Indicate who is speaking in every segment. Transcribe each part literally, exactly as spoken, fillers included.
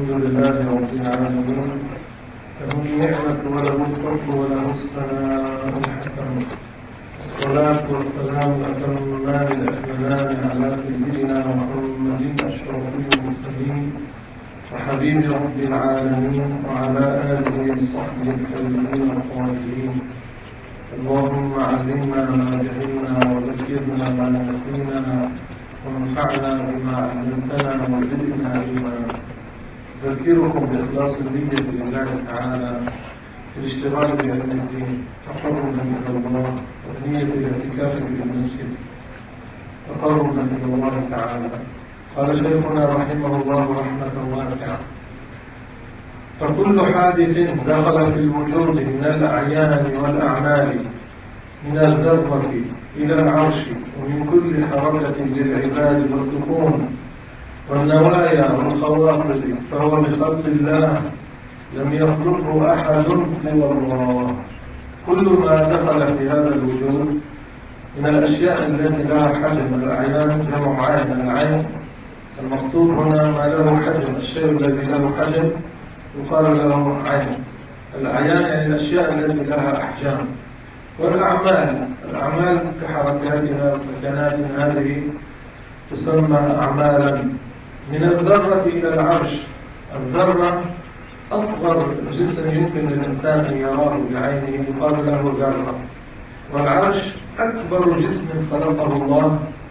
Speaker 1: الحمد لله رب العالمين، له النعمة وله الفضل وله الثناء الحسن. الصلاة والسلام الأتمان الأكملان على سيدنا محمد أشرف المرسلين وحبيب رب العالمين وعلى آله وصحبه الطيبين الطاهرين. اللهم علمنا ما جهلنا وذكرنا ما نسينا وانفعنا بما علمتنا وزدنا علما. أذكركم بإخلاص النية لله تعالى في الاشتغال بعلم الدين تقربا إلى الله، ونية الاعتكاف في المسجد تقربا إلى الله تعالى. قال شيخنا رحمه الله رحمة واسعة: فكل حادث دخل في الوجود من الأعيان والأعمال، من الذرة إلى العرش، ومن كل حركة للعباد والسكون والنوايا والخواطر، فهو بخلق الله لم يخلقه أحد سوى الله. كل ما دخل في هذا الوجود من الأشياء التي لها حجم، الأعيان جمع عين، العين المقصود هنا ما له حجم، الشيء الذي له حجم يقال له عين. الأعيان يعني الأشياء التي لها أحجام. والأعمال، الأعمال كحركاتنا وسكناتنا هذه تسمى أعمالا. من الذرة إلى العرش، الذرة أصغر جسم يمكن للإنسان أن يراه بعينه يقال له ذرة. والعرش أكبر جسم خلقه الله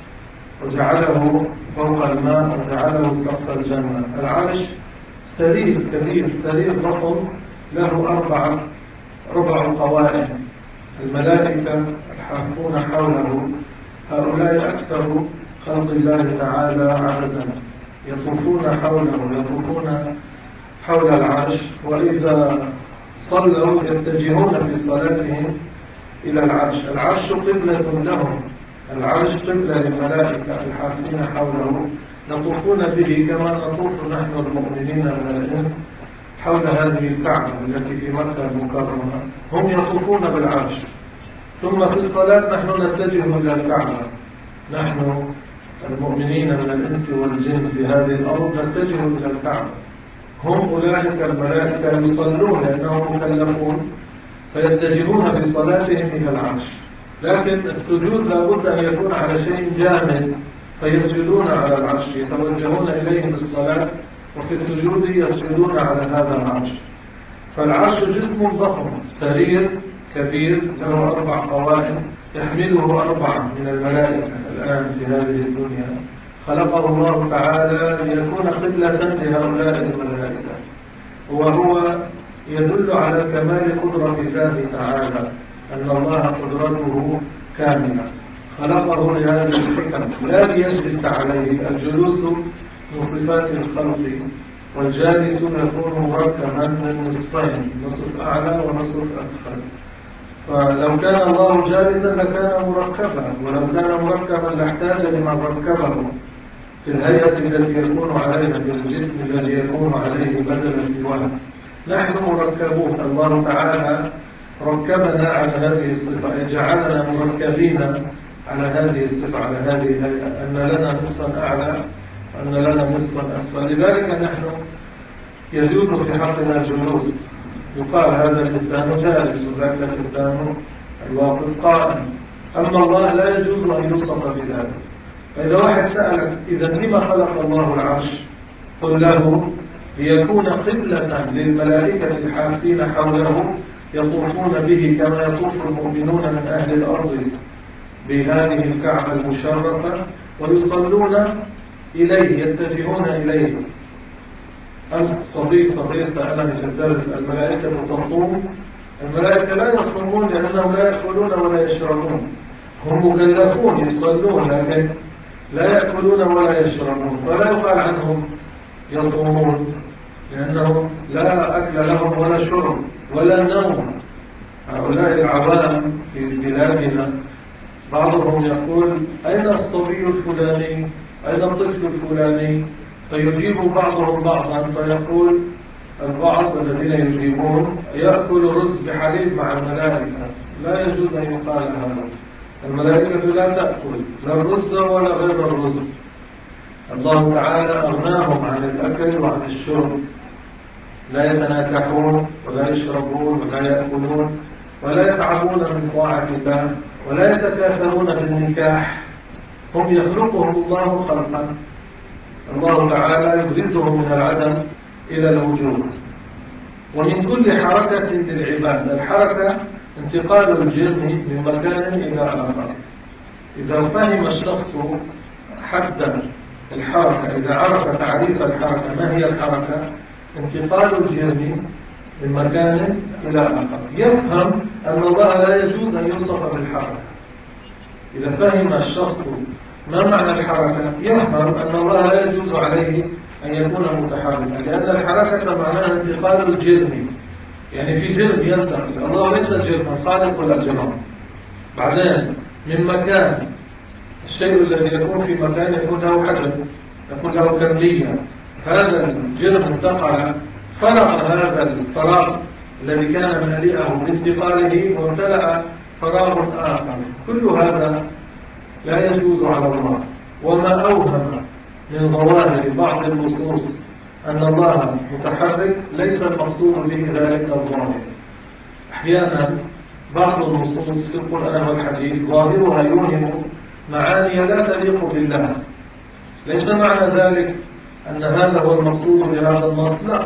Speaker 1: وجعله فوق الماء وجعله سقف الجنة. العرش سرير كبير، سرير ضخم له أربع ربع قوائم. الملائكة الحافون حوله هؤلاء أكثر خلق الله تعالى عددا، يطوفون حوله، يطوفون حول العرش، وإذا صلوا يتجهون في صلاتهم إلى العرش. العرش قبلة لهم، العرش قبلة للملائكة الحافين حوله، نطوفون به كما نطوف نحن المؤمنين من الإنس حول هذه الكعبة التي في مكة المكرمة. هم يطوفون بالعرش. ثم في الصلاة نحن نتجه إلى الكعبة، نحن المؤمنين من الإنس والجن في هذه الأرض نتجه إلى الكعبة. هم أولئك الملائكة يصلون لأنهم مكلفون، فيتجهون في صلاتهم إلى العرش. لكن السجود لابد أن يكون على شيء جامد، فيسجدون على العرش، يتوجهون إليه في الصلاة، وفي السجود يسجدون على هذا العرش. فالعرش جسم ضخم، سرير كبير له أربع قوائم، يحمله أربعة من الملائكة الآن في هذه الدنيا. خلقه الله تعالى ليكون قبلة لهؤلاء الملائكة، وهو يدل على كمال قدرة الله تعالى، أن الله قدرته كاملة. خلقه لهذه الحكم لا ليجلس عليه. الجلوس من صفات الخلق، والجالس يكون مركبا من نصفين، نصف أعلى ونصف أسفل. فلو كان الله جالسا لكان مركبا، ولو كان مركبا لاحتاج لمن ركبه في الهيئة التي يكون عليها، في الجسم الذي يكون عليه بدل سواه. نحن مركبون، الله تعالى ركبنا على هذه الصفة، جعلنا مركبين على هذه الصفة، على هذه الهيئة، أن لنا نصفا أعلى وأن لنا نصفا أسفل. لذلك نحن يجوز في حقنا الجلوس، يقال هذا الإنسان جالس وذاك الإنسان الواقف قائم. أما الله لا يجوز أن يوصف بذلك. فإذا واحد سألك إذا لما خلق الله العرش، قل له ليكون قبلة للملائكة الحافين حوله، يطوفون به كما يطوف المؤمنون من أهل الأرض بهذه الكعبة المشرفة، ويصلون إليه، يتجهون إليه. أمس صبي صغير سألني في الدرس: الملائكة تصوم؟ الملائكة لا يصومون لأنهم لا يأكلون ولا يشربون. هم مكلفون يصلون لكن لا يأكلون ولا يشربون، فلا يقال عنهم يصومون، لأنهم لا أكل لهم ولا شرب ولا نوم. هؤلاء العوام في بلادنا بعضهم يقول: أين الصبي الفلاني؟ أين الطفل الفلاني؟ فيجيب بعضهم بعضا، فيقول البعض الذين يجيبون: يأكل رز بحليب مع الملائكة. لا يجوز أن يقال هذا. الملائكة لا تأكل لا الرز ولا غير الرز. الله تعالى أغناهم عن الأكل وعن الشرب، لا يتناكحون ولا يشربون ولا يأكلون ولا يتعبون من طاعة الله ولا يتكاثرون بالنكاح. هم يخلقهم الله خلقا، الله تعالى يبرزهم من العدم إلى الوجود. ومن كل حركة للعباد، الحركة انتقال الجرم من مكان إلى آخر. إذا فهم الشخص حد الحركة، إذا عرف تعريف الحركة، ما هي الحركة؟ انتقال الجرم من مكان إلى آخر، يفهم أن الله لا يجوز أن يوصف بالحركة. إذا فهم الشخص ما معنى الحركة، يفهم أن الله لا يجوز عليه أن يكون متحركا، لأن الحركة معناها انتقال الجرم، يعني في جرم ينتقل. الله ليس جرما، خالق الأجرام. بعدين من مكان، الشيء الذي يكون في مكان يكون له حجم، يكون له كمية. هذا الجرم انتقل، فرغ هذا الفراغ الذي كان مليئه بانتقاله وامتلأ فراغ آخر. كل هذا لا يجوز على الله. وما أوهم من ظواهر بعض النصوص أن الله متحرك ليس المقصود به ذلك الظاهر. أحيانا بعض النصوص في القرآن والحديث ظاهرها يوهم معاني لا تليق بالله، ليس معنى ذلك أن هذا هو المقصود بهذا النص، لا.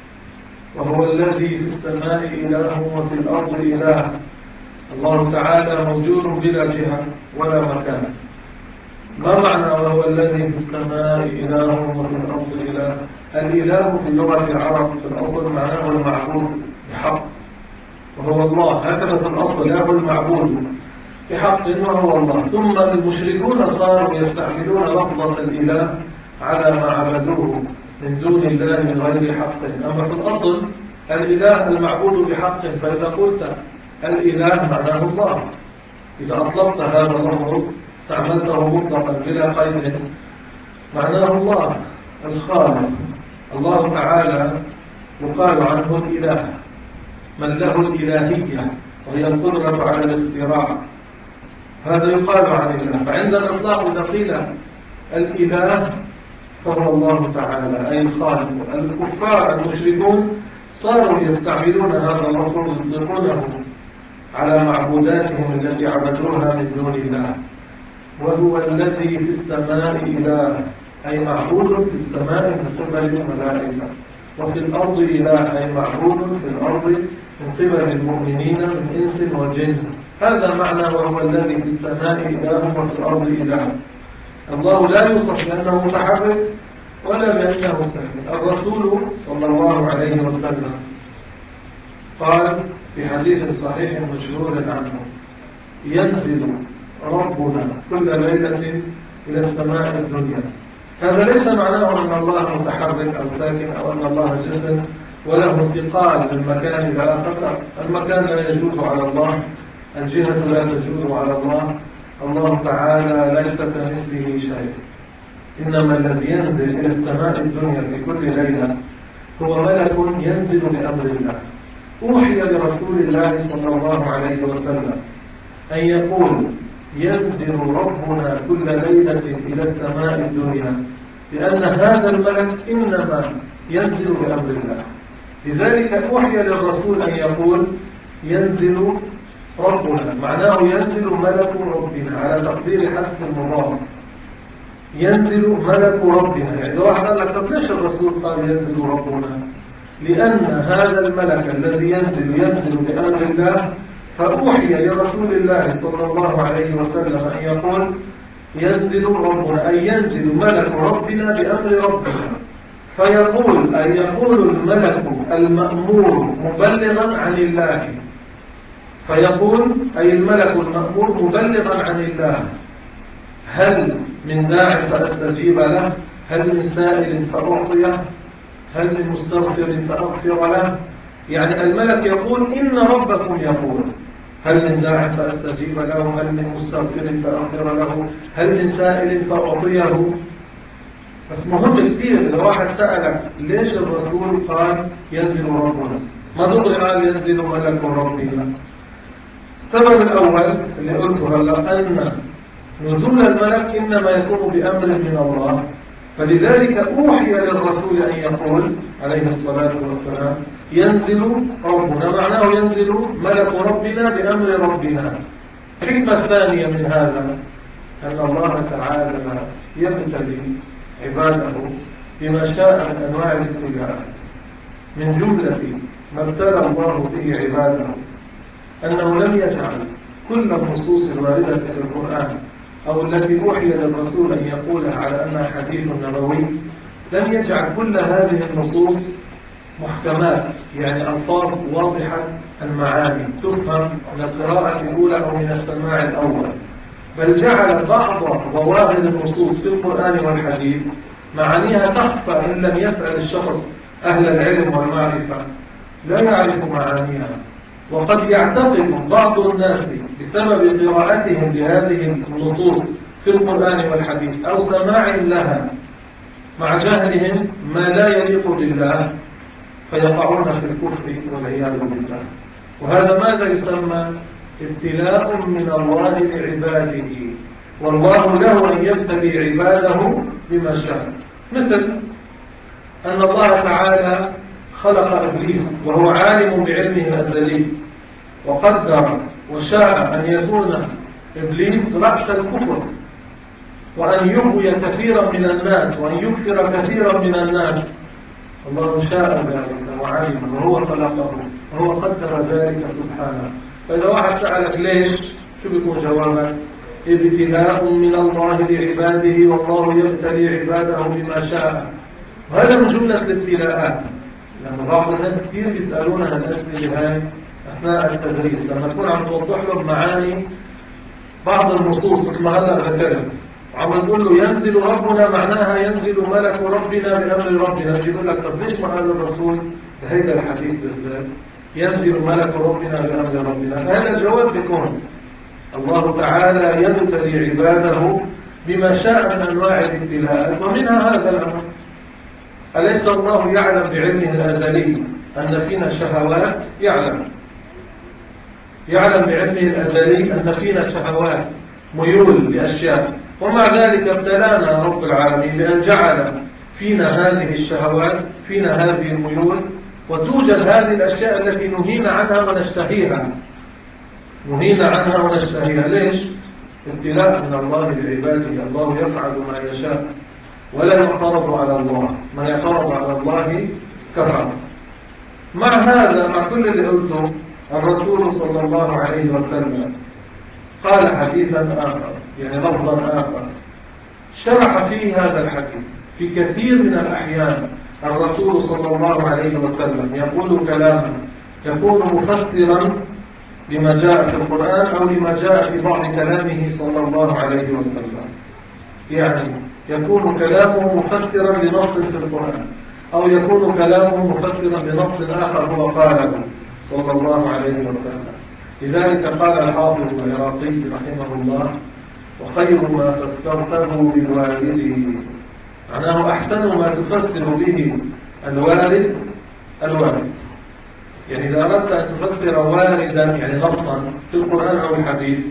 Speaker 1: وهو الذي في السماء إله وفي الأرض إله. الله تعالى موجود بلا جهة ولا مكان. ما معنى وهو الذي في السماء إله وفي الأرض إله؟ الإله في لغة العرب في الأصل معناه المعبود بحق، وهو الله. هكذا في الأصل له المعبود بحق وهو الله. ثم المشركون صاروا يستعملون لفظة الإله على ما عبدوه من دون الله من غير حق. أما في الأصل الإله المعبود بحق، فإذا قلت الإله معناه الله. إذا أطلقت هذا اللفظ استعملته مطلقا بلا قيد، معناه الله الخالق. الله تعالى يقال عنه الإله، من له الإلهية وهي القدرة على الاختراع، هذا يقال عن الله. فعند الإطلاق إذا قيل الإله فهو الله تعالى أي الخالق. الكفار المشركون صاروا يستعملون هذا اللفظ يطلقونه على معبوداتهم التي عبدوها من دون الله. وهو الذي في السماء إله أي معبود في السماء من قبل الملائكة، وفي الأرض إله أي معبود في الأرض من قبل المؤمنين من إنس وجن. هذا معنى وهو الذي في السماء إله وفي الأرض إله. الله لا يوصف بأنه متحرك ولا بأنه ساكن. الرسول صلى الله عليه وسلم قال في حديث صحيح مشهور عنه: ينزل ربنا كل ليلة إلى السماء الدنيا. هذا ليس معناه أن الله متحرك أو ساكن أو أن الله جسم وله انتقال من مكان إلى آخر. المكان لا يجوز على الله، الجهة لا تجوز على الله. الله تعالى ليس كمثله شيء. إنما الذي ينزل إلى السماء الدنيا في كل ليلة هو ملك ينزل بأمر الله. أوحي لرسول الله صلى الله عليه وسلم أن يقول: ينزل ربنا كل ليلة إلى السماء الدنيا، لأن هذا الملك إنما ينزل بأمر الله. لذلك أوحي للرسول أن يقول: ينزل ربنا، معناه ينزل ملك ربنا على تقدير حذف المضاف. ينزل ملك ربنا، يعني لو واحد قال لك طب ليش الرسول قال ينزل ربنا؟ لأن هذا الملك الذي ينزل ينزل بأمر الله، فأوحي لرسول الله صلى الله عليه وسلم أن يقول: ينزل ربنا، أي ينزل ملك ربنا بأمر ربنا. فيقول أي يقول الملك المأمور مبلغا عن الله، فيقول أي الملك المأمور مبلغا عن الله: هل من داع فأستجيب له؟ هل من سائل فأعطيه؟ هل من مستغفر فأغفر له؟ يعني الملك يقول إن ربكم يقول: هل من داع فأستجيب له؟ هل من مستغفر فأغفر له؟ هل من سائل فأعطيه؟ بس مهم كثير إذا واحد سألك ليش الرسول قال ينزل ربنا، ما دغري قال ينزل ملك ربنا. السبب الأول اللي قلته هلا أن نزول الملك إنما يكون بأمر من الله. فلذلك أوحي للرسول أن يقول عليه الصلاة والسلام ينزل ربنا، معناه ينزل ملك ربنا بأمر ربنا. الحكمة الثانية من هذا أن الله تعالى يبتلي عباده بما شاء من أنواع الابتلاءات. من جملة ما ابتلى الله به عباده أنه لم يجعل كل النصوص الواردة في القرآن أو التي أوحي للرسول أن يقولها على أنها حديث نبوي، لم يجعل كل هذه النصوص محكمات، يعني ألفاظ واضحة المعاني تفهم من القراءة الأولى أو من السماع الأول، بل جعل بعض ظواهر النصوص في القرآن والحديث معانيها تخفى إن لم يسأل الشخص أهل العلم والمعرفة لا يعرف معانيها. وقد يعتقد بعض الناس بسبب قراءتهم لهذه النصوص في القرآن والحديث أو سماع لها مع جهلهم ما لا يليق بالله فيقعون في الكفر والعياذ بالله. وهذا ماذا يسمى؟ ابتلاء من الله لعباده، والله له أن يبتلي عباده بما شاء. مثل أن الله تعالى خلق إبليس وهو عالم بعلمه الأزلي وقدر وشاء أن يكون إبليس رأس الكفر وأن يغوي كثيرا من الناس وأن يكثر كثيرا من الناس. الله شاء ذلك وعلم وهو خلقه وهو قدر ذلك سبحانه. فإذا واحد سألك ليش، شو بيكون جوابك؟ ابتلاء من الله لعباده والله يبتلي عباده بما شاء. وهذا من جملة الابتلاءات، لأن بعض الناس كثير بيسألونها الأسئلة هاي أثناء التدريس لما تكون عم توضح لهم معاني بعض النصوص مثل ما هلا ذكرت، وعم تقول له ينزل ربنا معناها ينزل ملك ربنا بأمر ربنا، يجي يقول لك طب ليش ما قال الرسول بهذا الحديث بالذات ينزل ملك ربنا بأمر ربنا؟ فهذا الجواب بيكون الله تعالى يبتلي عباده بما شاء من أنواع الابتلاءات، ومنها هذا الأمر. أليس الله يعلم بعلمه الأزلي أن فينا شهوات؟ يعلم يعلم بعلمه الأزلي أن فينا شهوات ميول لأشياء، ومع ذلك ابتلانا رب العالمين بأن جعل فينا هذه الشهوات، فينا هذه الميول، وتوجد هذه الأشياء التي نهينا عنها ونشتهيها نهينا عنها ونشتهيها. ليش؟ ابتلاء من الله لعباده. الله يفعل ما يشاء ولا يعترض على الله، من يعترض على الله كفر. مع هذا، مع كل اللي قلته، الرسول صلى الله عليه وسلم قال حديثا آخر، يعني لفظا آخر، شرح فيه هذا الحديث. في كثير من الأحيان الرسول صلى الله عليه وسلم يقول كلاما يكون مفسرا لما جاء في القرآن أو لما جاء في بعض كلامه صلى الله عليه وسلم، يعني يكون كلامه مفسرا لنص في القرآن أو يكون كلامه مفسرا لنص آخر هو قاله صلى الله عليه وسلم. لذلك قال الحافظ العراقي رحمه الله: وخير ما فسرته بالوارد، معناه أحسن ما تفسر به الوارد الوارد. يعني إذا أردت أن تفسر واردا يعني نصا في القرآن أو الحديث،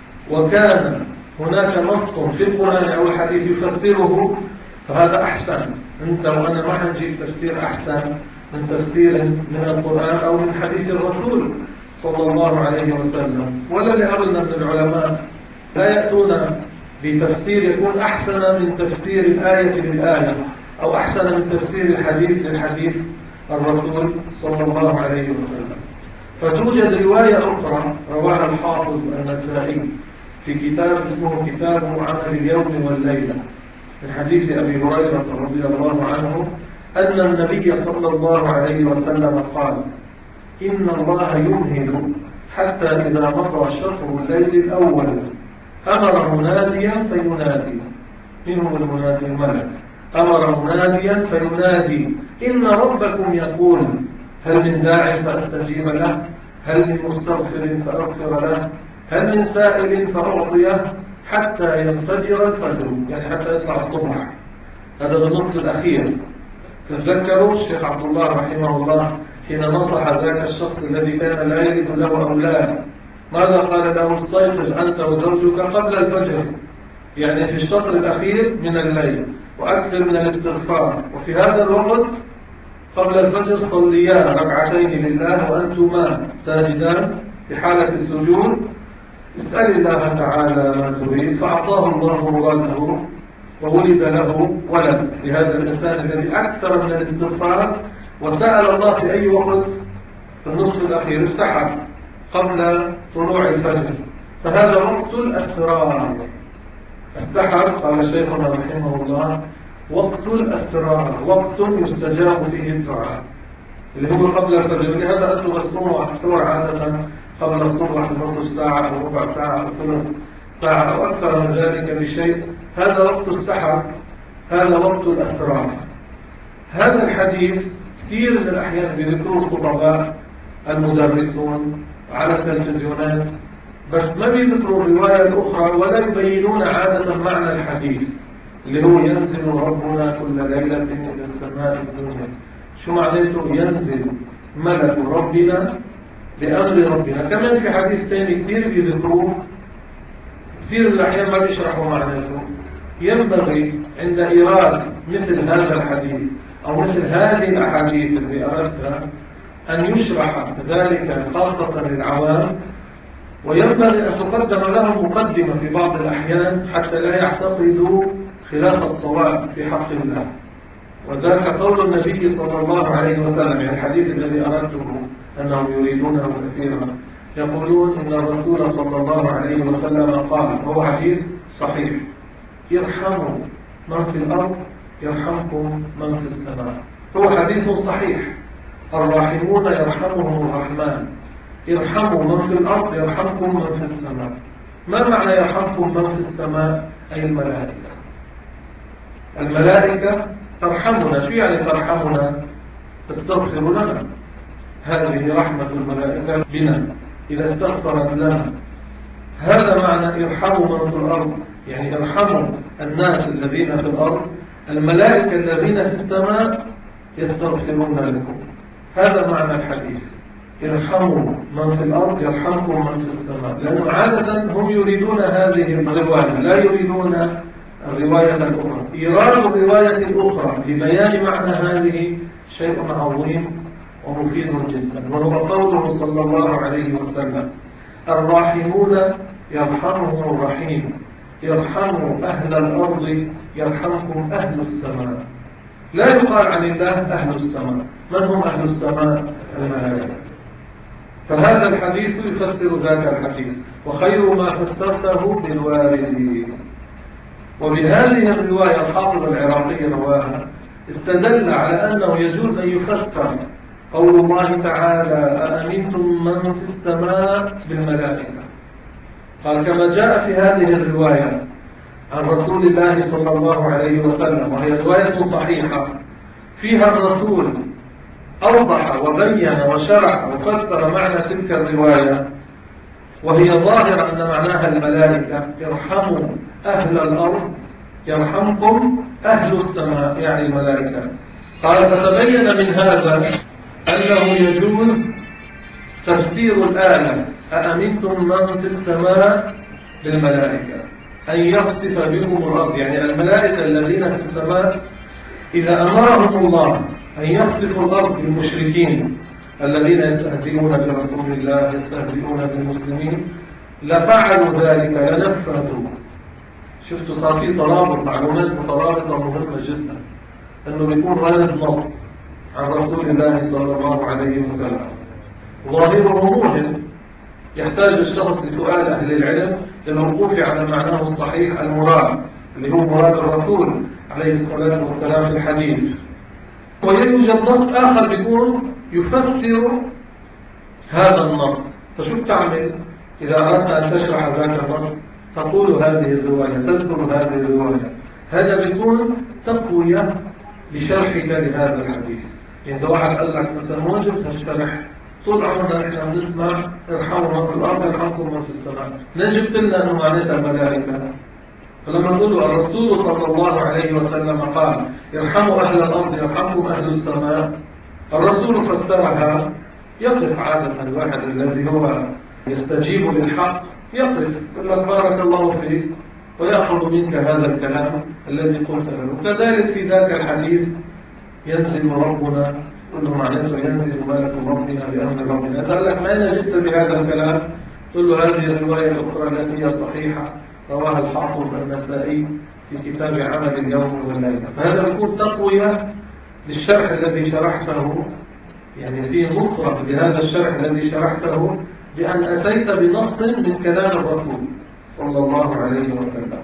Speaker 1: وكان هناك نص في القرآن أو الحديث يفسره، فهذا أحسن. أنت وأنا ما حنجيب تفسير أحسن من تفسير من القرآن أو من حديث الرسول صلى الله عليه وسلم. ولا لأغلنا من العلماء لا يأتون بتفسير يكون أحسن من تفسير الآية للآية أو أحسن من تفسير الحديث للحديث الرسول صلى الله عليه وسلم. فتوجد رواية أخرى رواها الحافظ النسائي في كتاب اسمه كتاب عمل اليوم والليلة من حديث أبي هريرة رضي الله عنه أن النبي صلى الله عليه وسلم قال: إن الله يمهل حتى إذا مضى شطر الليل الأول أمر مناديا فينادي. من هو المنادي؟ الملك. أمر مناديا فينادي: إن ربكم يقول هل من داع فأستجيب له، هل من مستغفر فأغفر له، هل من سائل فأعطيه، حتى ينفجر الفجر، يعني حتى يطلع الصبح. هذا بالنصف الأخير. تذكروا الشيخ عبد الله رحمه الله حين نصح ذاك الشخص الذي كان لا يجد له أولاد، ماذا قال له؟ استيقظ أنت وزوجك قبل الفجر، يعني في الشطر الأخير من الليل، وأكثر من الاستغفار. وفي هذا الوقت قبل الفجر صليان ركعتين لله وأنتما ساجدان في حالة السجود، اسأل الله تعالى ما تريد فأعطاه الله مراده وولد له ولد لهذا الإنسان الذي أكثر من الاستغفار وسأل الله في أي وقت في النصف الأخير استحب قبل طلوع الفجر، فهذا وقت الأسرار. استحب قال شيخنا رحمه الله وقت الأسرار، وقت يستجاب فيه الدعاء اللي هو قبل الفجر. لهذا أنتم مسموم على السور عادة قبل الصبح بنصف ساعة أو ربع ساعة أو ثلث ساعة أو أكثر من ذلك بشيء، هذا وقت استحب، هذا وقت الأسرار. هذا الحديث كثير من الأحيان بذكروا الخطباء المدرسون على التلفزيونات، بس ما بيذكروا الرواية الأخرى ولا يبينون عادة معنى الحديث اللي هو ينزل ربنا كل ليلة إلى السماء الدنيا. شو معناته ينزل ملك ربنا بأمر ربنا؟ كمان في حديث ثاني كثير بيذكروه، كثير من الأحيان ما بيشرحوا معناته. ينبغي عند إيراد مثل هذا الحديث أو مثل هذه الأحاديث اللي أردتها أن يشرح ذلك خاصة للعوام، وينبغي أن تقدم لهم مقدمة في بعض الأحيان حتى لا يعتقدوا خلاف الصواب في حق الله. وذلك قول النبي صلى الله عليه وسلم، يعني الحديث الذي أردته أنهم يريدونه كثيرا، يقولون إن الرسول صلى الله عليه وسلم قال، وهو حديث صحيح: يرحموا من في الأرض يرحمكم من في السماء. هو حديث صحيح، الراحمون يرحمهم الرحمن، ارحموا من في الأرض يرحمكم من في السماء. ما معنى يرحمكم من في السماء؟ أي الملائكة. الملائكة ترحمنا. شو يعني ترحمنا؟ تستغفر لنا. هذه رحمة الملائكة بنا إذا استغفرت لنا. هذا معنى ارحموا من في الأرض، يعني ارحموا الناس الذين في الأرض، الملائكة الذين في السماء يستغفرون لكم. هذا معنى الحديث، ارحموا من في الأرض يرحمكم من في السماء. لأنه عادة هم يريدون هذه الرواية، لا يريدون الرواية الأخرى. إيراد الرواية الأخرى لبيان معنى هذه شيء عظيم ومفيد جدا، وهو قوله صلى الله عليه وسلم: الراحمون يرحمهم الرحيم، يرحموا أهل الأرض يرحمكم أهل السماء. لا يقال عن الله أهل السماء. من هم أهل السماء؟ الملائكة. فهذا الحديث يفسر ذاك الحديث، وخير ما فسرته بالوارد. وبهذه الرواية الحافظ العراقي رواها استدل على أنه يجوز أن يفسر قول الله تعالى: أأمنتم من في السماء بالملائكة. قال كما جاء في هذه الرواية عن رسول الله صلى الله عليه وسلم، وهي رواية صحيحة فيها الرسول أوضح وبين وشرح وفسر معنى تلك الرواية، وهي ظاهرة أن معناها الملائكة: ارحموا أهل الأرض يرحمكم أهل السماء، يعني الملائكة. قال فتبين من هذا أنه يجوز تفسير الآية: أأمنتم من في السماء بالملائكة، أن يخسف بكم الأرض، يعني الملائكة الذين في السماء إذا أمرهم الله أن يخسفوا الأرض بالمشركين الذين يستهزئون برسول الله يستهزئون بالمسلمين لفعلوا ذلك، لنفذوا. شفتوا صار في ترابط، معلومات مترابطة مهمة جدا، أنه بيكون وارد نص عن رسول الله صلى الله عليه وسلم ظاهره موهم، يحتاج الشخص لسؤال أهل العلم للوقوف على معناه الصحيح المراد، اللي هو مراد الرسول عليه الصلاة والسلام في الحديث. ويوجد نص آخر بيكون يفسر هذا النص. فشو بتعمل إذا أردت أن تشرح ذاك النص؟ تقول هذه الرواية، تذكر هذه الرواية. هذا بيكون تقوية لشرحك لهذا الحديث. يعني إذا واحد قال لك مثلا واجب تشرح، طول عمرنا نحن بنسمع ارحموا من في الأرض يرحمكم من في السماء، نجد لنا أنه معناتها الملائكة. فلما نقول الرسول صلى الله عليه وسلم قال: يرحموا أهل الأرض يرحمكم أهل السماء، الرسول فسرها، يقف عادة الواحد الذي هو يستجيب للحق، يقف يقول لك: بارك الله فيك، ويأخذ منك هذا الكلام الذي قلت له. كذلك في ذاك الحديث ينزل ربنا، كل معناته ينزل ملك ربنا بأمر ربنا. سألك ما أين جئت بهذا الكلام؟ تقول له هذه الرواية الأخرى التي هي صحيحة رواها الحافظ النسائي في كتاب عمل اليوم والليلة. فهذا يكون تقوية للشرح الذي شرحته، يعني في نصرة لهذا الشرح الذي شرحته بأن أتيت بنص من كلام الرسول صلى الله عليه وسلم.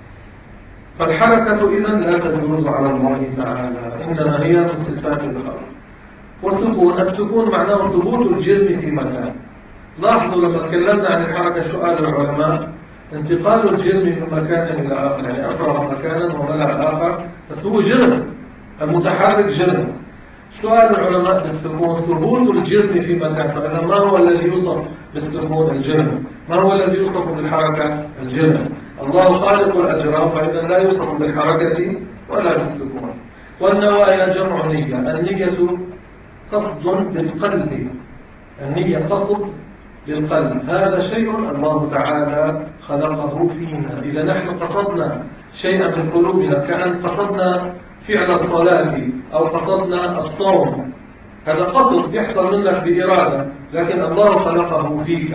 Speaker 1: فالحركة إذن لا تجوز على الله تعالى، إنما هي من صفات الخلق. والسكون، السكون معناه ثبوت الجرم في مكان. لاحظوا لما تكلمنا عن الحركة سؤال العلماء انتقال الجرم من مكان إلى آخر، يعني أفرغ مكانا وملأ آخر، بس هو جرم، المتحرك جرم. سؤال العلماء بالسكون ثبوت الجرم في مكان. فإذا ما هو الذي يوصف بالسكون؟ الجرم. ما هو الذي يوصف بالحركة؟ الجرم. الله خالق الأجرام، فإذا لا يوصف بالحركة ولا بالسكون. والنوايا جمع نية، النية قصد بالقلب، النية قصد بالقلب. هذا شيء الله تعالى خلقه فينا. إذا نحن قصدنا شيئا من قلوبنا كأن قصدنا فعل الصلاة أو قصدنا الصوم، هذا قصد يحصل منك بإرادة، لكن الله خلقه فيك.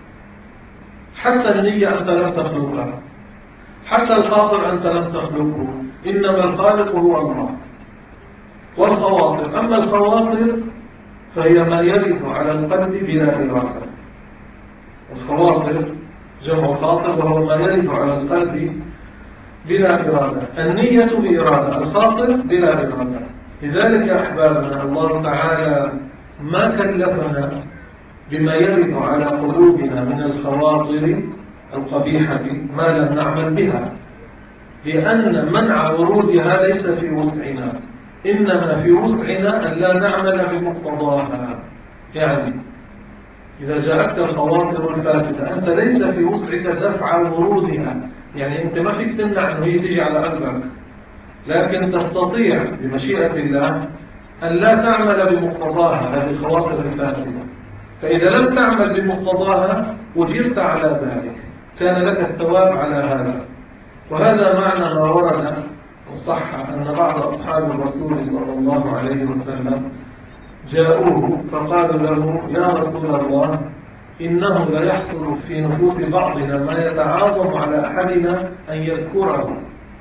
Speaker 1: حتى النية أنت لم تخلقها، حتى الخاطر أنت لم تخلقه، إنما الخالق هو الله. والخواطر، أما الخواطر فهي ما يرد على القلب بلا إرادة. الخواطر جمع خاطر، وهو ما يرد على القلب بلا إرادة. النية بإرادة، الخاطر بلا إرادة. لذلك يا أحبابنا الله تعالى ما كلفنا بما يرد على قلوبنا من الخواطر القبيحة ما لم نعمل بها، لأن منع ورودها ليس في وسعنا، إنما في وسعنا أن لا نعمل بمقتضاها. يعني إذا جاءتك الخواطر الفاسدة أنت ليس في وسعك دفع ورودها، يعني أنت ما فيك تمنع أنه هي تيجي على قلبك، لكن تستطيع بمشيئة الله أن لا تعمل بمقتضاها هذه الخواطر الفاسدة. فإذا لم تعمل بمقتضاها وجرت على ذلك كان لك الثواب على هذا. وهذا معنى ما ورد وصح أن بعض أصحاب الرسول صلى الله عليه وسلم جاءوه فقالوا له يا رسول الله إنه لا يحصل في نفوس بعضنا ما يتعاظم على أحدنا أن يذكره.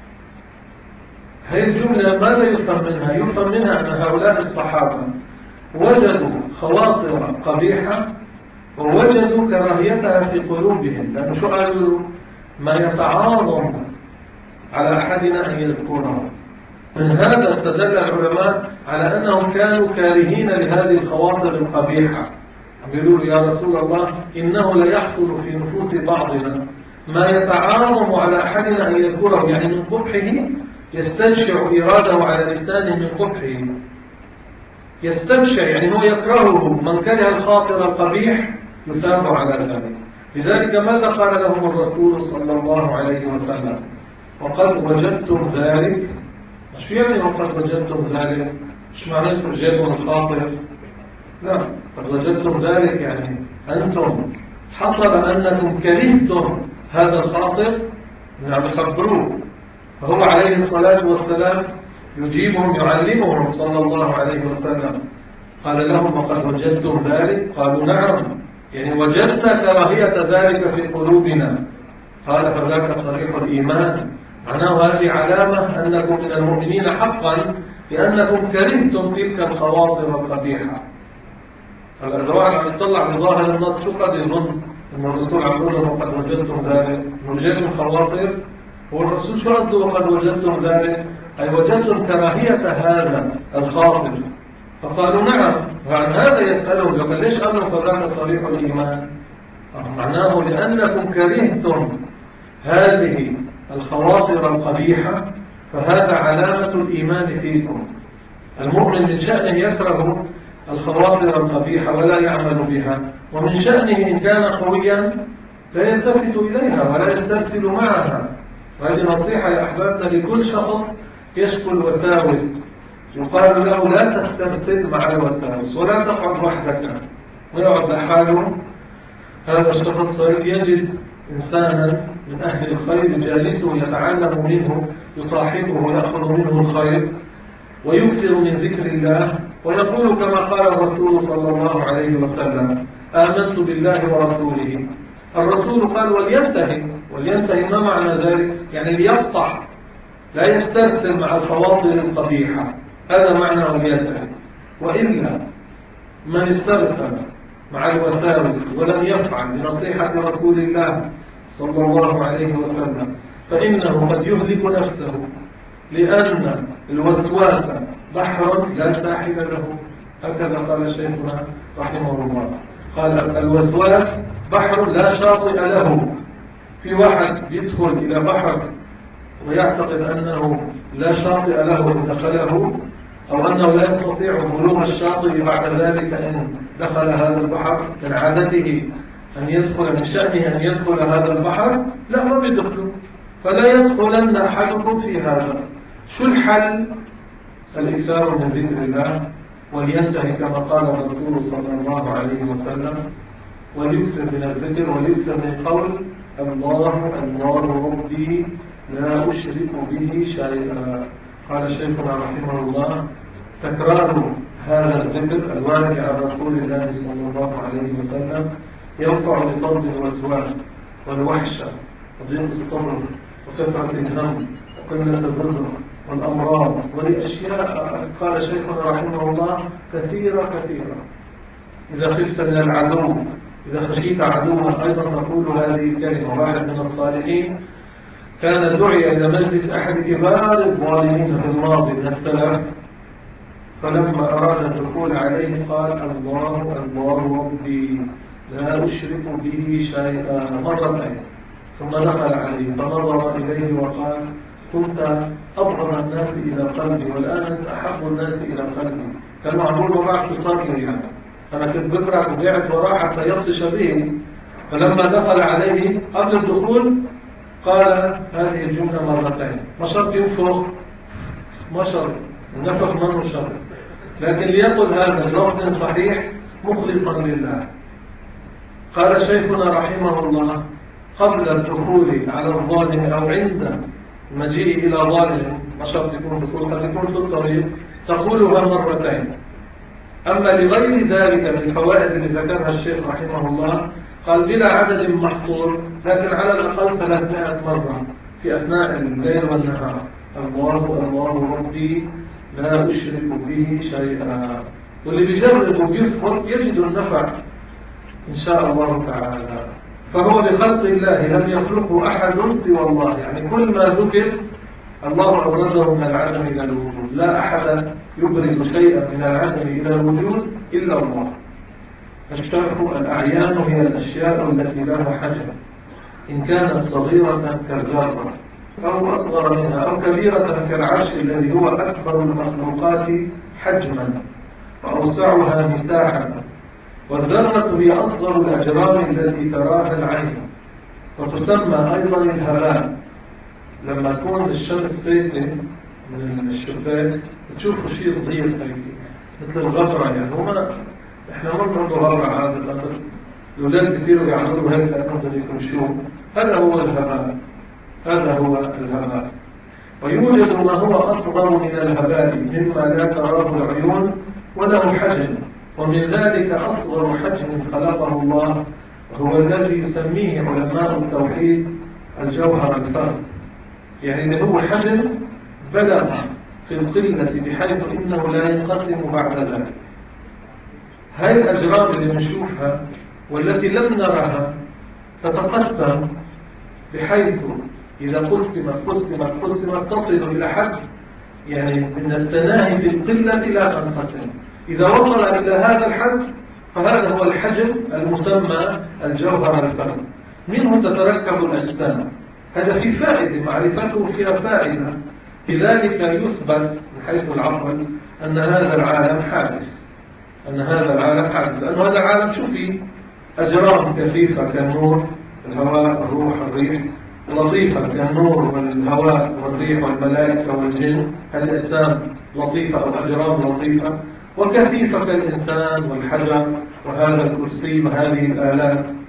Speaker 1: هذه الجملة ماذا يفهم منها؟ يفهم منها أن هؤلاء الصحابة وجدوا خواطر قبيحة ووجدوا كراهيتها في قلوبهم، لأنه شو قالوا؟ ما يتعاظم على أحدنا أن يذكره. من هذا استدل العلماء على أنهم كانوا كارهين لهذه الخواطر القبيحة. يقولوا يا رسول الله إنه لا يحصل في نفوس بعضنا ما يتعاظم على أحدنا أن يذكره، يعني من قبحه يستنشع إراده على لسانه من قبحه، يستنشع يعني هو يكرهه. من كره الخاطر القبيح يثاب على ذلك. لذلك ماذا قال لهم الرسول صلى الله عليه وسلم؟ وقد وجدتم ذلك. مش يعني وقد وجدتم ذلك مش معناته جابوا الخاطر، لا، قد وجدتم ذلك يعني أنتم حصل أنكم كرهتم هذا الخاطر، يعني خبروه. فهو عليه الصلاة والسلام يجيبهم يعلمهم صلى الله عليه وسلم. قال لهم وقد وجدتم ذلك؟ قالوا نعم، يعني وجدنا كراهية ذلك في قلوبنا. قال فذاك صريح الإيمان، معناه هذه علامة أنكم من المؤمنين حقا لأنكم كرهتم تلك الخواطر القبيحة. الواحد عم يطلع بظاهر النص شو قد يظن أن الرسول عم يقول لهم وقد وجدتم ذلك وجدتم الخواطر؟ هو الرسول شو قصده وقد وجدتم ذلك؟ أي وجدتم كراهية هذا الخاطر. فقالوا نعم. وعن هذا يسألهم لقد ليش قالوا فذاك صريح الإيمان؟ معناه لأنكم كرهتم هذه الخواطر القبيحة فهذا علامة الإيمان فيكم. المؤمن من شأنه يكره الخواطر القبيحة ولا يعمل بها، ومن شأنه إن كان قويا لا يلتفت إليها ولا يسترسل معها. وهذه نصيحة يا أحبابنا لكل شخص يشكو الوساوس، يقال له لا تسترسل مع الوساوس ولا تقعد وحدك ويقعد لحاله. هذا الشخص يجد إنسانا من أهل الخير يجالسه يتعلم منه يصاحبه ويأخذ منه الخير ويكثر من ذكر الله ويقول كما قال الرسول صلى الله عليه وسلم آمنت بالله ورسوله. الرسول قال ولينتهي. ولينتهي ما معنى ذلك؟ يعني ليقطع، لا يسترسل مع الخواطر القبيحة، هذا معنى ولينتهي. وإلا من استرسل مع الوساوس ولم يفعل بنصيحة رسول الله صلى الله عليه وسلم فإنه قد يهلك نفسه، لأن الوسواس بحر لا ساحل له، هكذا قال شيخنا رحمه الله. قال الوسواس بحر لا شاطئ له. في واحد يدخل إلى بحر ويعتقد أنه لا شاطئ له إن دخله، أو أنه لا يستطيع بلوغ الشاطئ بعد ذلك إن دخل هذا البحر. من عادته أن يدخل، من شأنه أن يدخل هذا البحر، لا ما بيدخله. فلا يدخلن أحدكم في هذا. شو الحل؟ الإكثار من ذكر الله، ولينتهي كما قال الرسول صلى الله عليه وسلم، وليكثر من الذكر وليكثر من قول الله الله ربي لا أشرك به شيئا. قال شيخنا رحمه الله تكرار هذا الذكر الوارد عن رسول الله صلى الله عليه وسلم ينفع لطرد الوسواس والوحشة وضيق الصبر وكثرة الهم وقلة الرزق والأمراض ولأشياء قال شيخنا رحمه الله كثيرة كثيرة. إذا خفت من العدو، إذا خشيت عدوا أيضا تقول هذه الكلمة. واحد من الصالحين كان دعي إلى مجلس أحد كبار الظالمين في الماضي من السلف، فلما أراد الدخول عليه قال الله الله ربي لا أشرك به شيئا مرتين، ثم دخل عليه فنظر إليه وقال كنت أبغض الناس إلى قلبي والآن أنت أحب الناس إلى قلبي. كان معمول وبعد صار لي يعني أنا كنت بكره وقعت وراه حتى يبطش به. فلما دخل عليه قبل الدخول قال هذه الجملة مرتين. ما شرط ينفخ، ما شرط النفخ ما شرط، لكن ليقل هذا بلفظ صحيح مخلصا لله. قال شيخنا رحمه الله قبل الدخول على الظالم أو عند المجيء إلى ظالم، ما شرط يكون دخول، قد يكون في الطريق، تقولها مرتين. أما لغير ذلك من الفوائد اللي ذكرها الشيخ رحمه الله قال بلا عدد محصور، لكن على الأقل ثلاثمائة مرة في أثناء الليل والنهار. الله الله ربي لا أشرك به شيئا. واللي بيجرب وبيثبت يجد النفع إن شاء الله تعالى. فهو بخلق الله لم يخلقه أحد سوى الله، يعني كل ما ذكر الله أبرزه من العدم إلى الوجود. لا أحد يبرز شيئا من العدم إلى الوجود إلا الله. الشرح الأعيان هي الأشياء التي لها حجم، إن كانت صغيرة كالذرة أو أصغر منها أو كبيرة كالعرش الذي هو أكبر المخلوقات حجما وأوسعها مساحة. والذرة هي أصغر الأجرام التي تراها العين، وتسمى أيضا الهباء. لما تكون الشمس فايتة من الشباك تشوفوا شيء صغير هيك مثل الغبرة، يعني هما احنا ما بنقول غبرة عادة، بس الأولاد بيصيروا يعملوا هيك لأنهم بدهم يكمشوا. هذا هو الهباء، هذا هو الهباء. ويوجد ما هو أصغر من الهباء مما لا تراه العيون وله حجم، ومن ذلك أصغر حجم خلقه الله وهو الذي يسميه علماء التوحيد الجوهر الفرد، يعني اللي هو حجم بلغ في القلة بحيث إنه لا ينقسم بعد ذلك. هاي الأجرام اللي نشوفها والتي لم نرها تتقسم بحيث إذا قسمت قسمت قسمت تصل إلى حد يعني من التناهي في القلة لا تنقسم. إذا وصل إلى هذا الحد فهذا هو الحجم المسمى الجوهر الفرد، منه تتركب الأجسام. هذا في فائدة، معرفته فيها فائدة. لذلك يثبت من حيث العقل أن هذا العالم حادث، أن هذا العالم حادث، لأن هذا العالم شو فيه أجرام كثيفة كالنور الهواء الروح الريح، لطيفة كالنور والهواء والريح والملائكة والجن، هذه الأجسام لطيفة أو أجرام لطيفة، وكثيفة كالإنسان والحجر وهذا الكرسي وهذه الآلات.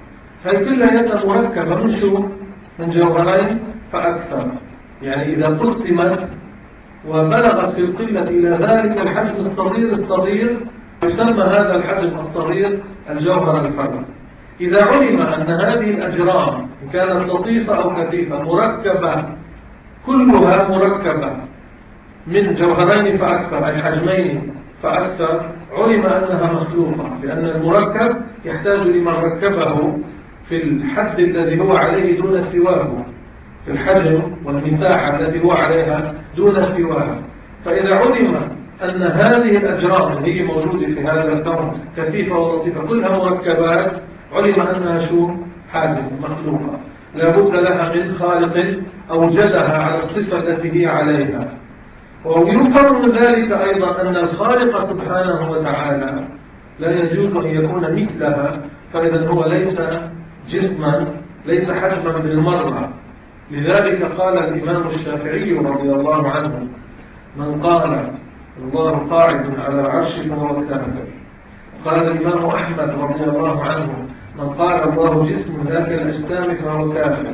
Speaker 1: هي كلها مركبة من شو؟ من جوهرين فأكثر. يعني إذا قسمت وبلغت في القمة إلى ذلك الحجم الصغير الصغير يسمى هذا الحجم الصغير الجوهر الفرد. إذا علم أن هذه الأجرام كانت لطيفة أو كثيفة مركبة، كلها مركبة من جوهرين فأكثر أي حجمين فأكثر، علم أنها مخلوقة، لأن المركب يحتاج لمن ركبه في الحد الذي هو عليه دون سواه، في الحجم والمساحة التي هو عليها دون سواها. فإذا علم أن هذه الأجرام اللي هي موجودة في هذا الكون كثيفة ولطيفة كلها مركبات، علم أنها شو؟ حادثة مخلوقة، لا بد لها من خالق أوجدها على الصفة التي هي عليها. ويفهم من ذلك أيضا أن الخالق سبحانه وتعالى لا يجوز أن يكون مثلها، فإذا هو ليس جسما، ليس حجما بالمرة. لذلك قال الإمام الشافعي رضي الله عنه: من قال الله قاعد على العرش فهو كافر. قال الإمام أحمد رضي الله عنه: من قال الله جسم لا كالأجسام فهو كافر.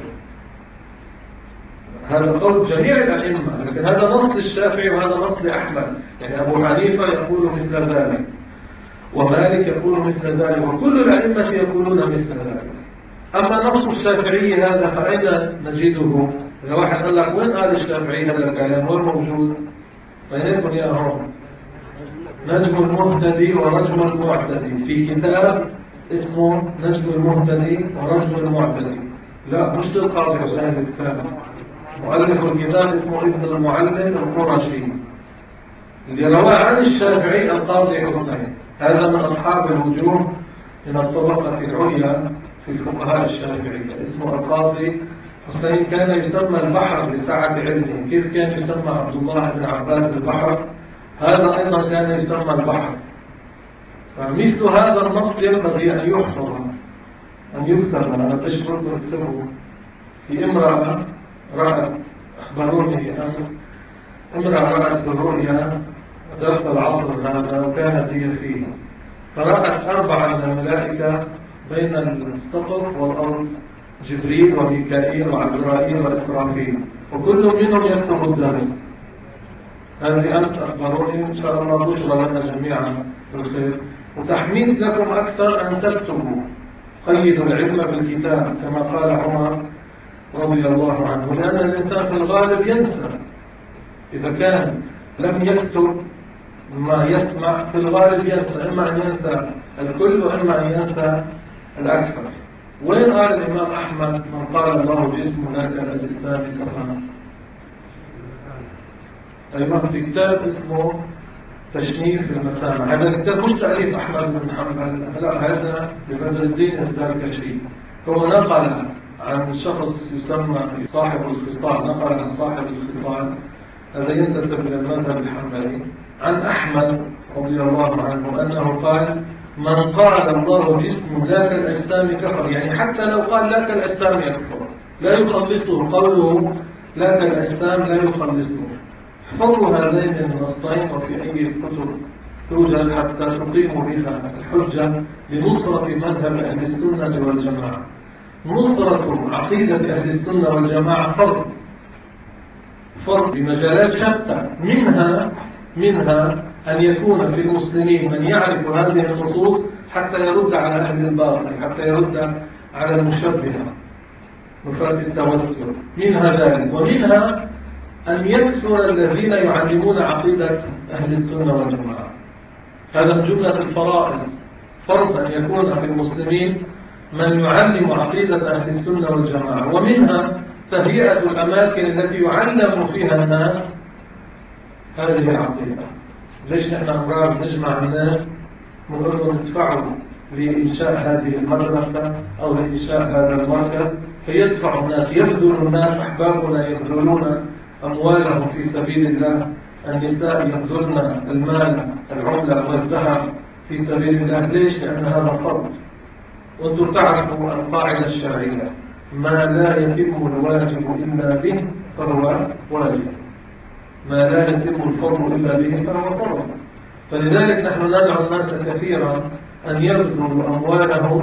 Speaker 1: هذا قول جميع الأئمة، لكن هذا نص للشافعي وهذا نص لأحمد. يعني أبو حنيفة يقول مثل ذلك، ومالك يقول مثل ذلك، وكل الأئمة يقولون مثل ذلك. أما نص الشافعي هذا فأين نجده؟ إذا واحد قال لك وين قال الشافعي هذا الكلام؟ هو موجود بينكم يا هم نجم المهتدي ورجم المعتدي، في كتاب اسمه نجم المهتدي ورجم المعتدي. لا مش للقاضي حسين الكتاب، مؤلف الكتاب اسمه ابن المعلم القرشي، اللي رواه عن الشافعي القاضي حسين. هذا من أصحاب الوجوه من الطبقة العليا في الفقهاء الشافعية، اسمه القاضي حسين. كان يسمى البحر لسعة علمه. كيف كان يسمى عبد الله بن عباس البحر؟ هذا أيضا كان يسمى البحر. فمثل هذا النص ينبغي أن يحفظ، أن يكتب. أنا بشبه أكتبه. في امرأة رأت، أخبروني أمس، امرأة رأت في الرؤيا درس العصر هذا وكانت هي فيه، فرأت أربعة من الملائكة بين السقف والأرض، جبريل وميكائيل وعزرائيل وإسرافيل، وكل منهم يكتب الدرس. هذه أمس أخبروني، إن شاء الله بشرى لنا جميعا بالخير. وتحميس لكم أكثر أن تكتبوا، قيدوا العلم بالكتاب كما قال عمر رضي الله عنه، لأن الإنسان في الغالب ينسى. إذا كان لم يكتب ما يسمع في الغالب ينسى، إما أن ينسى الكل وإما أن ينسى الأكثر. وين قال الإمام أحمد من قال الله جسم لا كالأجسام كفر؟ أيضا في كتاب اسمه تشنيف المسامع. هذا الكتاب مش تأليف أحمد بن حنبل، لا، هذا لبدر الدين الزركشي. هو نقل عن شخص يسمى صاحب الخصال، نقل عن صاحب الخصال، هذا ينتسب إلى المذهب الحنبلي، عن أحمد رضي الله عنه أنه قال: من قال الله جسم لا كالأجسام كفر. يعني حتى لو قال لا كالأجسام يكفر، لا يخلصه قوله لا كالأجسام، لا يخلصه. احفظوا هذين النصين وفي أي كتب توجد حتى تقيموا بها الحجة لنصرة مذهب أهل السنة والجماعة. نصرة عقيدة أهل السنة والجماعة فرض فرض بمجالات شتى، منها منها أن يكون في المسلمين من يعرف هذه النصوص حتى يرد على أهل الباطل، حتى يرد على المشبهة نفاة التوسل، منها ذلك. ومنها أن يكثر الذين يعلمون عقيدة أهل السنة والجماعة. هذا من جملة الفرائض، فرض أن يكون في المسلمين من يعلم عقيدة أهل السنة والجماعة. ومنها تهيئة الأماكن التي يعلم فيها الناس هذه العقيدة. ليش نحن أمرار نجمع الناس ونقول لهم ادفعوا لإنشاء هذه المدرسة أو لإنشاء هذا المركز، فيدفع الناس، يبذل الناس، أحبابنا يبذلون أموالهم في سبيل الله، النساء يبذلن المال، العملة والذهب في سبيل الله. ليش؟ لأن هذا فرض. وأنتم تعرفوا القاعدة الشرعية: ما لا يتم الواجب إلا به فهو واجب، ما لا يتم الفرض إلا به فهو فرض. فلذلك نحن ندعو الناس كثيرا أن يبذلوا أموالهم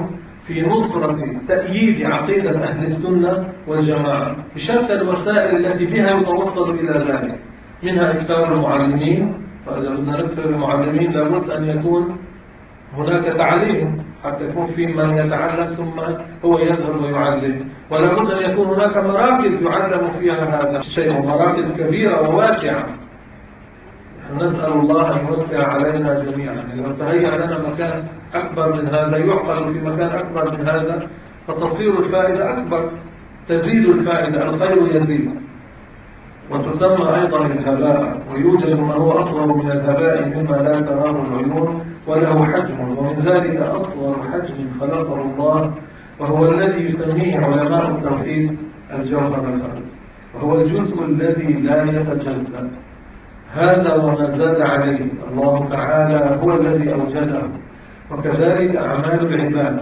Speaker 1: في نصرة تأييد عقيدة أهل السنة والجماعة بشتى الوسائل التي بها يتوصل إلى ذلك، منها إكثار المعلمين. فإذا بدنا نكثر المعلمين لابد أن يكون هناك تعليم حتى يكون في من يتعلم ثم هو يذهب ويعلم، ولا بد أن يكون هناك مراكز يعلم فيها هذا الشيء، مراكز كبيرة وواسعة. نسأل الله أن يوسع علينا جميعا. لو تهيأ لنا مكان أكبر من هذا، يعقل في مكان أكبر من هذا، فتصير الفائدة أكبر، تزيد الفائدة، الخير يزيد. وتسمى أيضا الهباء، ويوجد ما هو أصغر من الهباء مما لا تراه العيون وله حجم، ومن ذلك أصغر حجم خلقه الله، وهو الذي يسميه علماء التوحيد الجوهر الفرد، وهو الجزء الذي لا يتجزأ. هذا وما زاد عليه الله تعالى هو الذي أوجده. وكذلك أعمال العباد،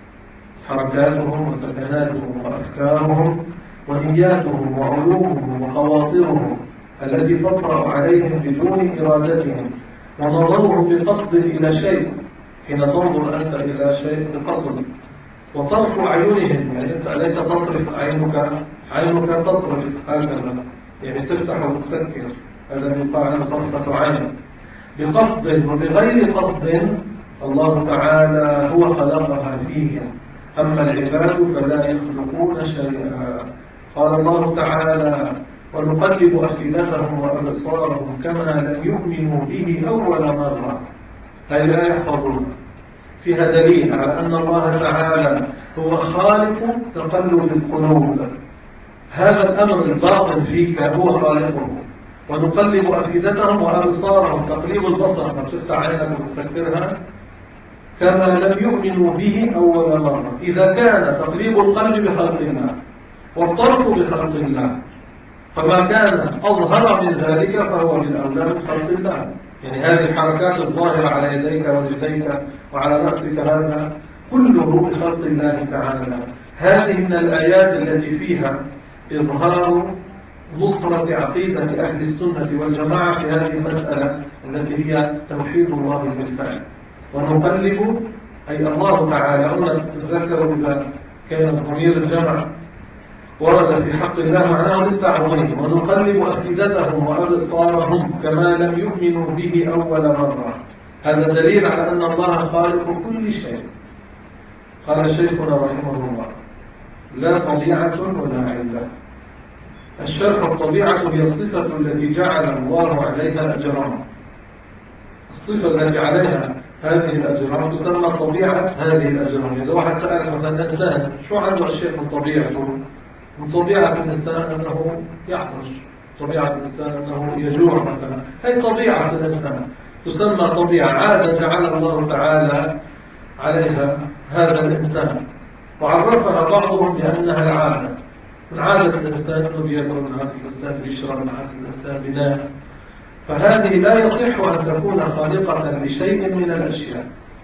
Speaker 1: حركاتهم وسكناتهم وأفكارهم ونياتهم وعلومهم وخواطرهم التي تطرأ عليهم بدون إرادتهم، ونظرهم بقصد إلى شيء. حين تنظر أنت إلى شيء بقصد، وطرف عيونهم، يعني أنت ليس تطرف عينك، عينك تطرف هكذا، يعني تفتح وتسكر، هذا يقال طرفة عين، بقصد وبغير قصد الله تعالى هو خلقها فيهم. أما العباد فلا يخلقون شيئا. قال الله تعالى: ونقلب أفئدتهم وأبصارهم كما لم يؤمنوا به أول مرة. هذه الآية يحفظون فيها دليل على أن الله تعالى هو خالق تقلب القلوب. هذا الأمر الباطن فيك هو خالقه. ونقلب أفئدتهم وأبصارهم، تقليب البصر، ما تفتح عينك وتسكرها، كما لم يؤمنوا به أول مرة. إذا كان تقليب القلب بخلق الله والطرف بخلق الله، فما كان أظهر من ذلك فهو بالأولى من خلق الله. يعني هذه الحركات الظاهرة على يديك ورجليك وعلى رأسك، هذا كله بخلق الله تعالى. هذه من الآيات التي فيها إظهار نصرة عقيدة أهل السنة والجماعة في هذه المسألة التي هي توحيد الله بالفعل. ونقلب أي الله تعالى، هنا تتذكروا إذا كان ضمير الجمع ورد في حق الله معناه للتعظيم. ونقلب أفئدتهم وأبصارهم كما لم يؤمنوا به أول مرة. هذا دليل على أن الله خالق كل شيء. قال شيخنا رحمه الله: لا طبيعة ولا علة. الشرح: الطبيعة هي الصفة التي جعل الله عليها أجرام. الصفة التي عليها هذه الأجرام تسمى طبيعة هذه الأجرام. إذا واحد سألك مثلا إنسان شو عنده أشياء من طبيعته، من طبيعة الإنسان أنه يعطش، طبيعة الإنسان أنه يجوع مثلا، هي طبيعة الإنسان، تسمى طبيعة، عادة جعل الله تعالى عليها هذا الإنسان، وعرفها بعضهم بأنها العادة. من عادة الإنسان أنه بيأكل، من عادة الإنسان بيشرب، من عادة الإنسان بينام. فهذه لا يصح أن تكون خالقة لشيء من الأشياء،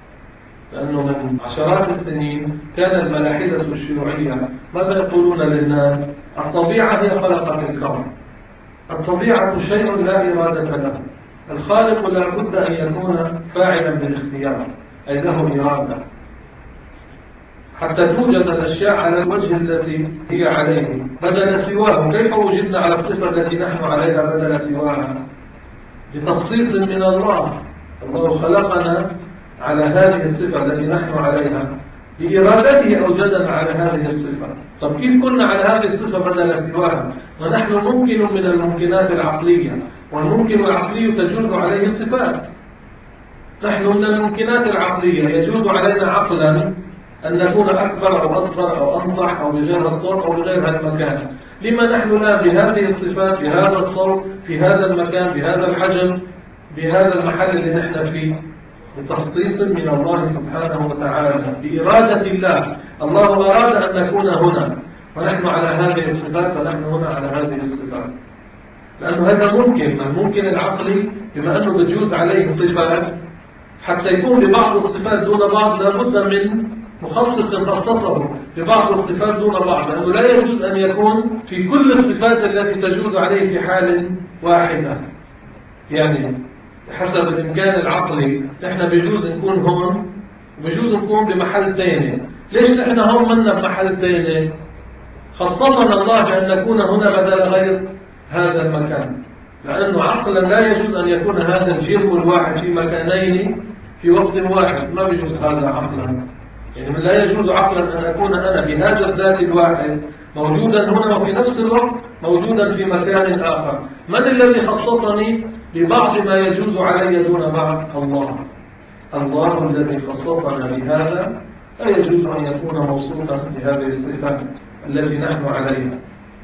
Speaker 1: لأنه من عشرات السنين كان الملاحدة الشيوعية ماذا يقولون للناس؟ الطبيعة هي خلقت الكون. الطبيعة شيء لا إرادة له. الخالق لا بد أن يكون فاعلا بالاختيار، أي له إرادة حتى توجد الأشياء على الوجه الذي هي عليه بدل سواه. كيف وجدنا على الصفة التي نحن عليها بدل سواها؟ بتخصيص من الله. الله خلقنا على هذه الصفة التي نحن عليها، بإرادته أوجدنا على هذه الصفة. طب كيف كنا على هذه الصفة بدل سواها؟ ونحن ممكن من الممكنات العقلية، والممكن العقلي تجوز عليه الصفات. نحن من الممكنات العقلية يجوز علينا عقلا أن نكون أكبر أو أصغر أو أنصح أو بغير الصوت أو بغير هذا المكان. لما نحن لا بهذه الصفات، بهذا الصوت، في هذا المكان، بهذا الحجم، بهذا المحل اللي نحن فيه؟ بتخصيص من الله سبحانه وتعالى، بإرادة الله. الله أراد أن نكون هنا ونحن على هذه الصفات، ونحن هنا على هذه الصفات، لأنه هذا ممكن. الممكن العقلي بما أنه بتجوز عليه الصفات، حتى يكون ببعض الصفات دون بعض لابد من مخصص خصصه ببعض الصفات دون بعض، لأنه لا يجوز أن يكون في كل الصفات التي تجوز عليه في حال واحدة. يعني حسب الإمكان العقلي نحن بيجوز نكون هون وبيجوز نكون بمحل تاني، ليش نحن هون منا بمحل ثاني؟ خصصنا الله بأن نكون هنا بدل غير هذا المكان، لأنه عقلا لا يجوز أن يكون هذا الجرم الواحد في مكانين في وقت واحد، ما بيجوز هذا عقلا. يعني لا يجوز عقلا أن أكون أنا بهذا الذات الواحد موجودا هنا وفي نفس الوقت موجودا في مكان آخر. من الذي خصصني ببعض ما يجوز علي دون بعض؟ الله. الله الذي خصصنا بهذا لا يجوز أن يكون موصوفا بهذه الصفات التي نحن عليها.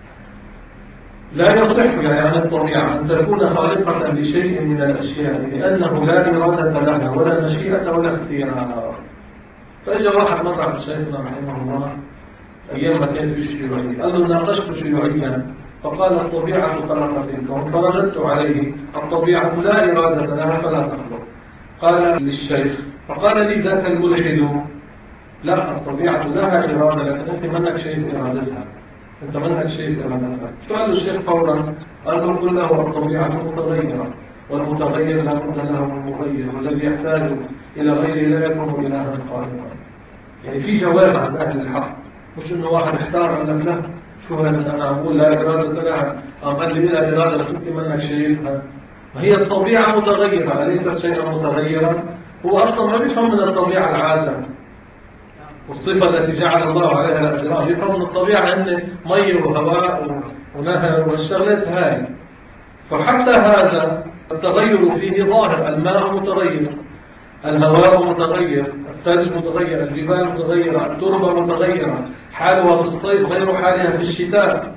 Speaker 1: لا يصح يعني عن الطبيعة أن تكون خالقة لشيء من الأشياء لأنه لا إرادة لها ولا مشيئة ولا اختيار. فإجا واحد مرة على شيخنا رحمه الله أيام ما كان في الشيوعية، قال له ناقشت شيوعيا فقال الطبيعة خلقت الكون، فرددت عليه الطبيعة لا إرادة لها فلا تخلق. قال للشيخ، فقال لي ذاك الملحد لا، الطبيعة لها إرادة لكن أنت منك شيء إرادتها، أنت منك شيء إرادتها. سأل الشيخ فورا، قال له قل له الطبيعة متغيرة والمتغير لا بد له من مغير، والذي يحتاج إلى غيره لا يكون إلها خالقا. يعني في جواب عن أهل الحق، مش إنه واحد احتار قال لك لا شو هذا أنا أقول لا إرادة لها، أم قال لي لا إرادة بس أنت منك شايفها. ما هي الطبيعة متغيرة أليست شيئا متغيرا؟ هو أصلا ما بيفهم من الطبيعة العادة والصفة التي جعل الله عليها الأجرام، بيفهم من الطبيعة أن مي وهواء ونهر والشغلات هاي. فحتى هذا التغير فيه ظاهر، الماء متغير، الهواء متغير، الثلج متغير، الجبال متغيرة، التربة متغيرة، حالها في الصيف غير حالها في الشتاء،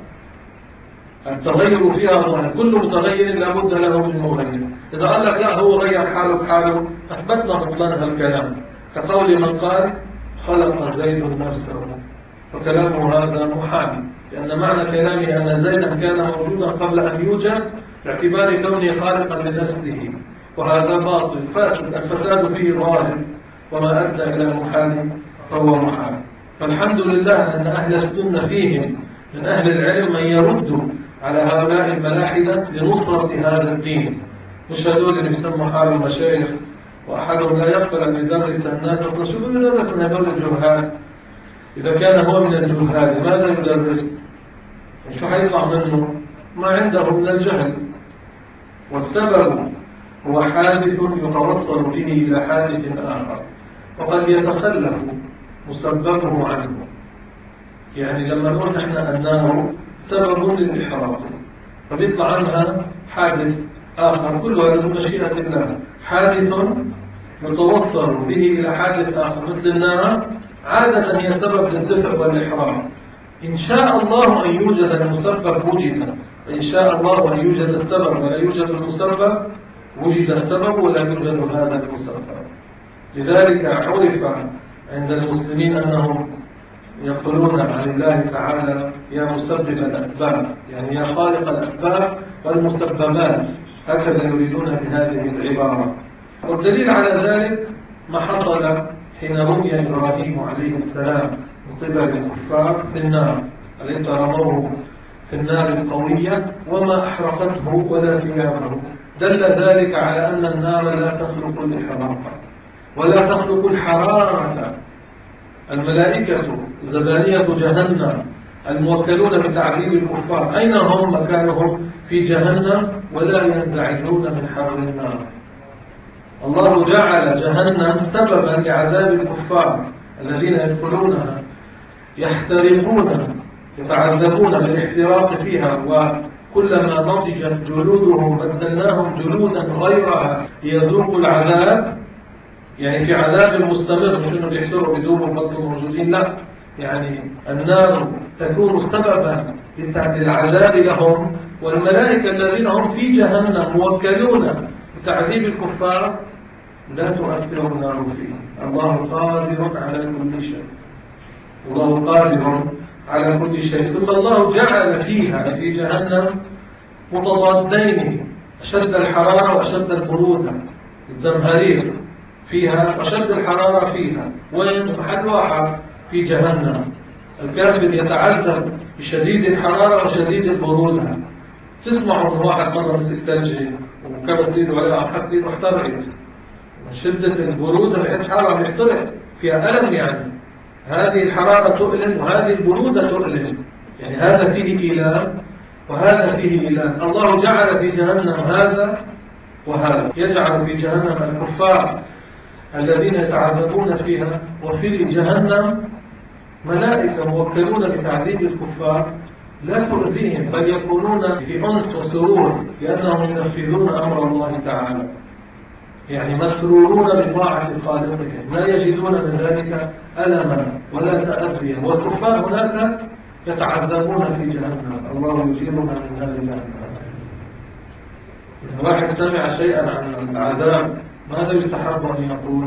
Speaker 1: التغير فيها ظاهر، كل متغير لابد له من مغير. إذا قال لك لا هو غير حاله بحاله أثبتنا بطلان هالكلام، كقول من قال خلق زيد نفسه، فكلامه هذا محال، لأن معنى كلامه أن زيدا كان موجودا قبل أن يوجد باعتبار كونه خالقا لنفسه، وهذا باطل فاسد، الفساد فيه ظاهر، وما أدى إلى المحال فهو محال. فالحمد لله أن أهل السنة فيهم من أهل العلم من يرد على هؤلاء الملاحدة لنصرة هذا الدين، مش هدول اللي بيسموا حالهم مشايخ وأحدهم لا يقبل أن يدرس الناس. أصلا شو بده يدرس من هدول الجهال؟ إذا كان هو من الجهال ماذا يدرس؟ شو حيطلع منه؟ ما عنده من الجهل. والسبب هو حادث يتوصل به إلى حادث آخر، وقد يتخلف مسببه عنه. يعني لما نقول نحن النار سبب للإحراق، فبيطلع عنها حادث آخر، كل هذا بمشيئة الله، حادث يتوصل به إلى حادث آخر. مثل النار عادة هي سبب للدفع والإحراق، إن شاء الله أن يوجد المسبب وجد، إن شاء الله أن يوجد السبب ولا يوجد المسبب وجد السبب ولا يوجد هذا المسبب. لذلك عرف عند المسلمين أنهم يقولون عن الله تعالى يا مسبب الأسباب، يعني يا خالق الأسباب والمسببات، هكذا يريدون بهذه العبارة. والدليل على ذلك ما حصل حين رمي إبراهيم عليه السلام من قبل الكفار في النار، أليس رموه في النار القوية وما أحرقته ولا ثيابه؟ دل ذلك على أن النار لا تخلق الإحراق ولا تخلق الحرارة. الملائكة زبانية جهنم الموكلون بتعذيب الكفار أين هم؟ مكانهم في جهنم ولا ينزعجون من حر النار. الله جعل جهنم سببا لعذاب الكفار الذين يدخلونها يحترقون يتعذبون بالاحتراق فيها، وكلما نضجت جلودهم بدلناهم جلودا غيرها ليذوقوا العذاب. يعني في عذاب مستمر، مش انه بيحترقوا بدون بطل موجودين، لا، يعني النار تكون سببا للعذاب لهم، والملائكة الذين هم في جهنم موكلون بتعذيب الكفار لا تؤثر النار فيه. الله قادر على كل شيء، الله قادر على كل شيء. ثم الله جعل فيها في جهنم متضادين، أشد الحرارة وأشد البرودة، الزمهرير فيها أشد الحرارة فيها، وين محل واحد في جهنم. الكافر يتعذب بشديد الحرارة وشديد البرودة. تسمعوا من واحد مرة مسك ثلج وكبس ايده عليها وحس ايده احترقت من شدة البرودة، بحس حاله عم يحترق، فيها ألم يعني. هذه الحرارة تؤلم وهذه البرودة تؤلم، يعني هذا فيه إيلام وهذا فيه إيلام. الله جعل في جهنم هذا وهذا، يجعل في جهنم الكفار الذين يتعذبون فيها، وفي جهنم ملائكة موكلون بتعذيب الكفار لا تؤذيهم، بل يكونون في أنس وسرور لأنهم ينفذون أمر الله تعالى، يعني مسرورون بطاعة خالقهم، لا يجدون من ذلك ألما ولا تأذيا. والكفار هناك يتعذبون في جهنم، الله يجيرنا من هذه جهنم. إذا واحد سمع شيئا عن العذاب ماذا يستحب أن يقول؟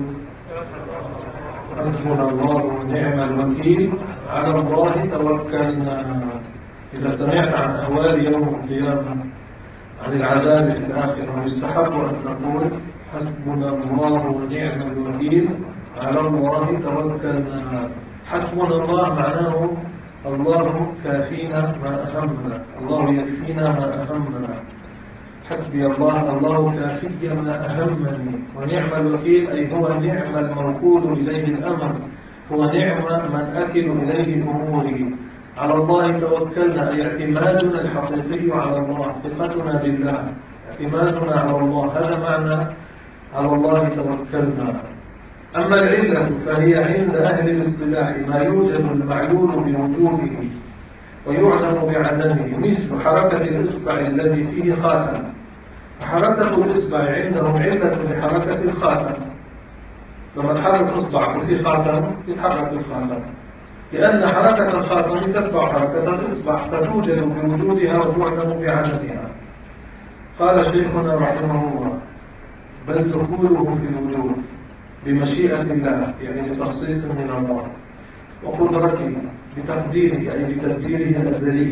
Speaker 1: حسبنا الله ونعم الوكيل، على الله توكلنا. إذا سمعت عن أهوال يوم القيامة عن العذاب في الآخرة يستحب أن تقول حسبنا الله ونعم الوكيل، على الله توكلنا. حسبنا الله معناه الله كافينا ما أهمنا، الله يكفينا ما أهمنا. حسبي الله، الله كافي ما أهمني. ونعم الوكيل أي هو نعم الموكول إليه الأمر، هو نعم من أكل إليه أموري. على الله توكلنا أي اعتمادنا الحقيقي على الله، ثقتنا بالله، اعتمادنا على الله، هذا معنى على الله توكلنا. أما العلة فهي عند أهل الاصطلاح ما يوجد المعلول بوجوده ويعلم بعدمه، مثل حركة الإصبع الذي فيه خاتم، فحركة الإصبع عندهم علة لحركة الخاتم، لما تحرك إصبعك وفي خاتم يتحرك الخاتم، لأن حركة الخاتم تتبع حركة الإصبع فتوجد بوجودها وتعلم بعدمها. قال شيخنا رحمه الله: بل دخوله في الوجود بمشيئة الله، يعني بتخصيص من الله، وقدرته بتقديره أي بتدبيره الأزلي.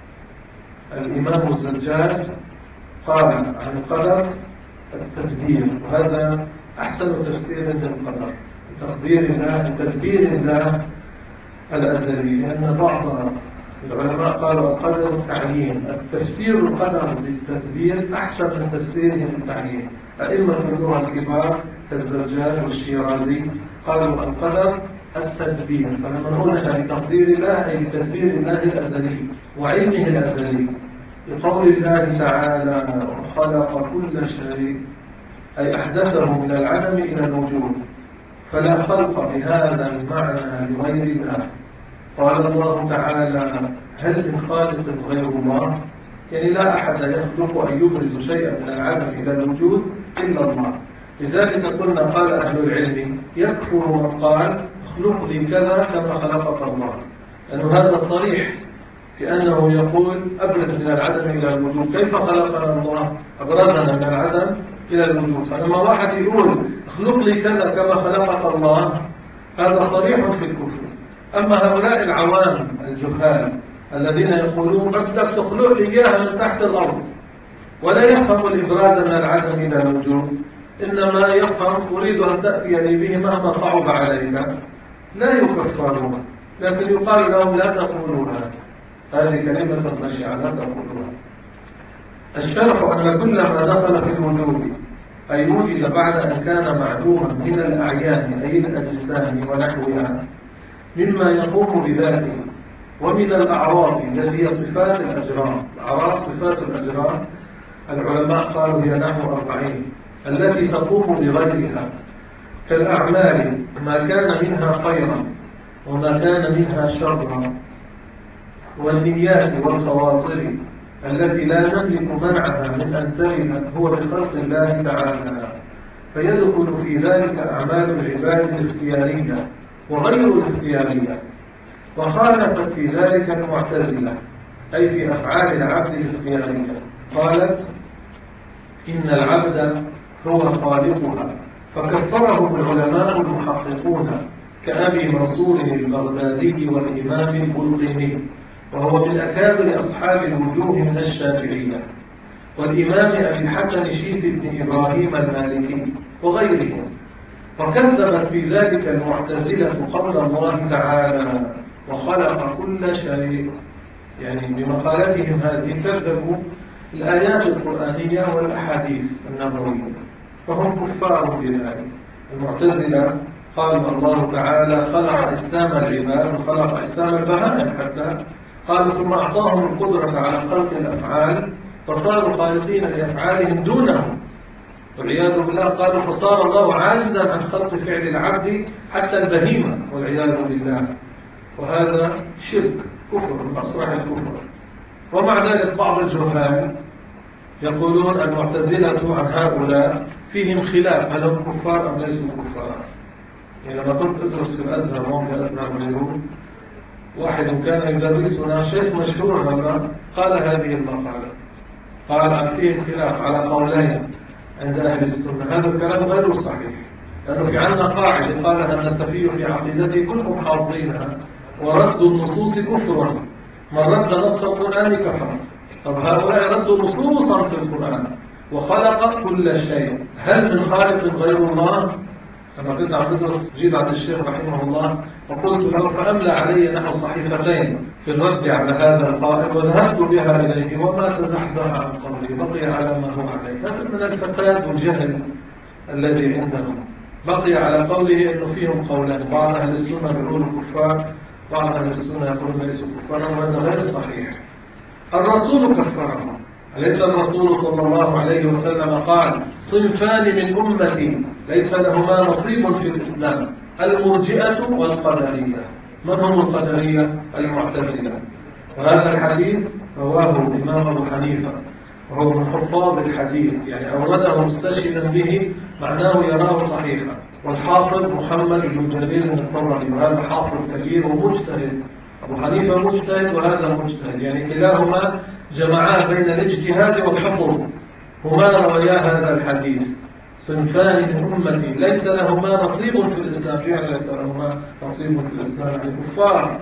Speaker 1: الإمام الزجاج قال عن القدر التدبير، وهذا أحسن تفسير للقدر، تقدير الله، تدبير الله الأزلي. لأن بعض العلماء قالوا القدر التعيين، التفسير القدر بالتدبير أحسن من تفسيره بالتعيين. أئمة اللغة الكبار كالزجاج والشيرازي قالوا القدر التدبير، فلما نقولها لتقدير الله أي لتدبير الله الأزلي وعلمه الأزلي. لقول الله تعالى: وخلق كل شيء، أي أحدثه من العدم إلى الوجود، فلا خلق بهذا المعنى لغير الله. قال الله تعالى: هل من خالق غير الله؟ يعني لا أحد يخلق أن يبرز شيئا من العدم إلى الوجود إلا الله. لذلك قلنا قال أهل العلم: يكفر من قال اخلق لي كذا كما خلقك الله، لأنه هذا صريح في أنه يقول أبرز من العدم إلى الوجود. كيف خلقنا الله؟ أبرزنا من العدم إلى الوجود. فلما واحد يقول اخلق لي كذا كما خلقك الله، هذا صريح في الكفر. أما هؤلاء العوام الجهال الذين يقولون بدك تخلق لي إياها من تحت الأرض، ولا يفهم الإبراز من العدم إلى الوجود، إنما يفهم أريد أن تأتي لي به مهما صعب عليك، لا يكفرون، لكن يقال لهم لا تقولوا هذا، هذه كلمة بشعة لا تقولوها. الشرح أن كل ما دخل في الوجود أي وجد بعد أن كان معدوما من الأعيان أي الأجسام ونحوها مما يقوم بذاته، ومن الأعراض التي هي صفات الأجرام. الأعراض صفات الأجرام العلماء قالوا هي نحو أربعين، التي تقوم بغيرها، كالأعمال ما كان منها خيرا وما كان منها شرا، والنيات والخواطر التي لا نملك منعها من أن ترد هو بخلق الله تعالى، فيدخل في ذلك أعمال العباد الاختيارية وغير الاختيارية. وخالفت في ذلك المعتزلة أي في أفعال العبد الاختيارية، قالت إن العبد هو خالقها، فكفرهم العلماء المحققون كأبي منصور البغدادي والإمام البلقيني، وهو من أكابر أصحاب الوجوه من الشافعية، والإمام أبي الحسن شيث بن إبراهيم المالكي وغيرهم. وكذبت في ذلك المعتزلة قول الله تعالى: وخلق كل شيء، يعني بمقالتهم هذه كذبوا الآيات القرآنية والأحاديث النبوية، فهم كفار بذلك. المعتزلة قال الله تعالى خلق أجسام العباد وخلق أجسام البهائم حتى قالوا ثم أعطاهم القدرة على خلق الأفعال فصاروا خالقين لأفعالهم دونهم والعياذ بالله. قالوا فصار الله عاجزا عن خلق فعل العبد حتى البهيمة والعياذ بالله. وهذا شرك كفر من أصرح الكفر. ومع ذلك بعض الجهال يقولون المعتزلة عن هؤلاء فيهم خلاف هل هم كفار أم ليسوا كفار. يعني لما كنت أدرس في الأزهر وهم في الأزهر غيره واحد كان يدرسنا شيخ مشهور هذا قال هذه المقالة قال فيه خلاف على قولين عند أهل السنة. هذا الكلام غير صحيح لأنه في عندنا قاعدة قالها النسفي في عقيدته كلكم حافظينها ورد النصوص كفر من رد نص القرآن كفر. طب هؤلاء ردوا نصوصا في القرآن وخلق كل شيء. هل من خالق غير الله؟ لما كنت عم بدرس جيت عند الشيخ رحمه الله وقلت له فأملى علي نحو صحيفتين في الرد على هذا القائل وذهبت بها إليه وما تزحزح عن قولي بقي على ما هو عليه. هذا من الفساد والجهل الذي عندهم. بقي على قوله إنه فيهم قولان بعض أهل السنة يقولوا كفار بعض أهل السنة يقولون ليسوا كفارا وهذا غير صحيح. الرسول كفرهم. أليس الرسول صلى الله عليه وسلم قال صنفان من أمتي ليس لهما نصيب في الإسلام المرجئة والقدرية. من هم القدرية؟ المعتزلة. وهذا الحديث رواه الإمام أبو حنيفة وهو من حفاظ الحديث يعني أورده مستشهدا به معناه يراه صحيحا. والحافظ محمد بن جرير الطبري وهذا حافظ كبير ومجتهد. أبو حنيفة مجتهد وهذا مجتهد يعني كلاهما جمعا بين الاجتهاد والحفظ هما روايا هذا الحديث. صنفان من أمتي ليس لهما نصيب في الإسلام. يعني ليس لهما نصيب في الإسلام يعني كفار.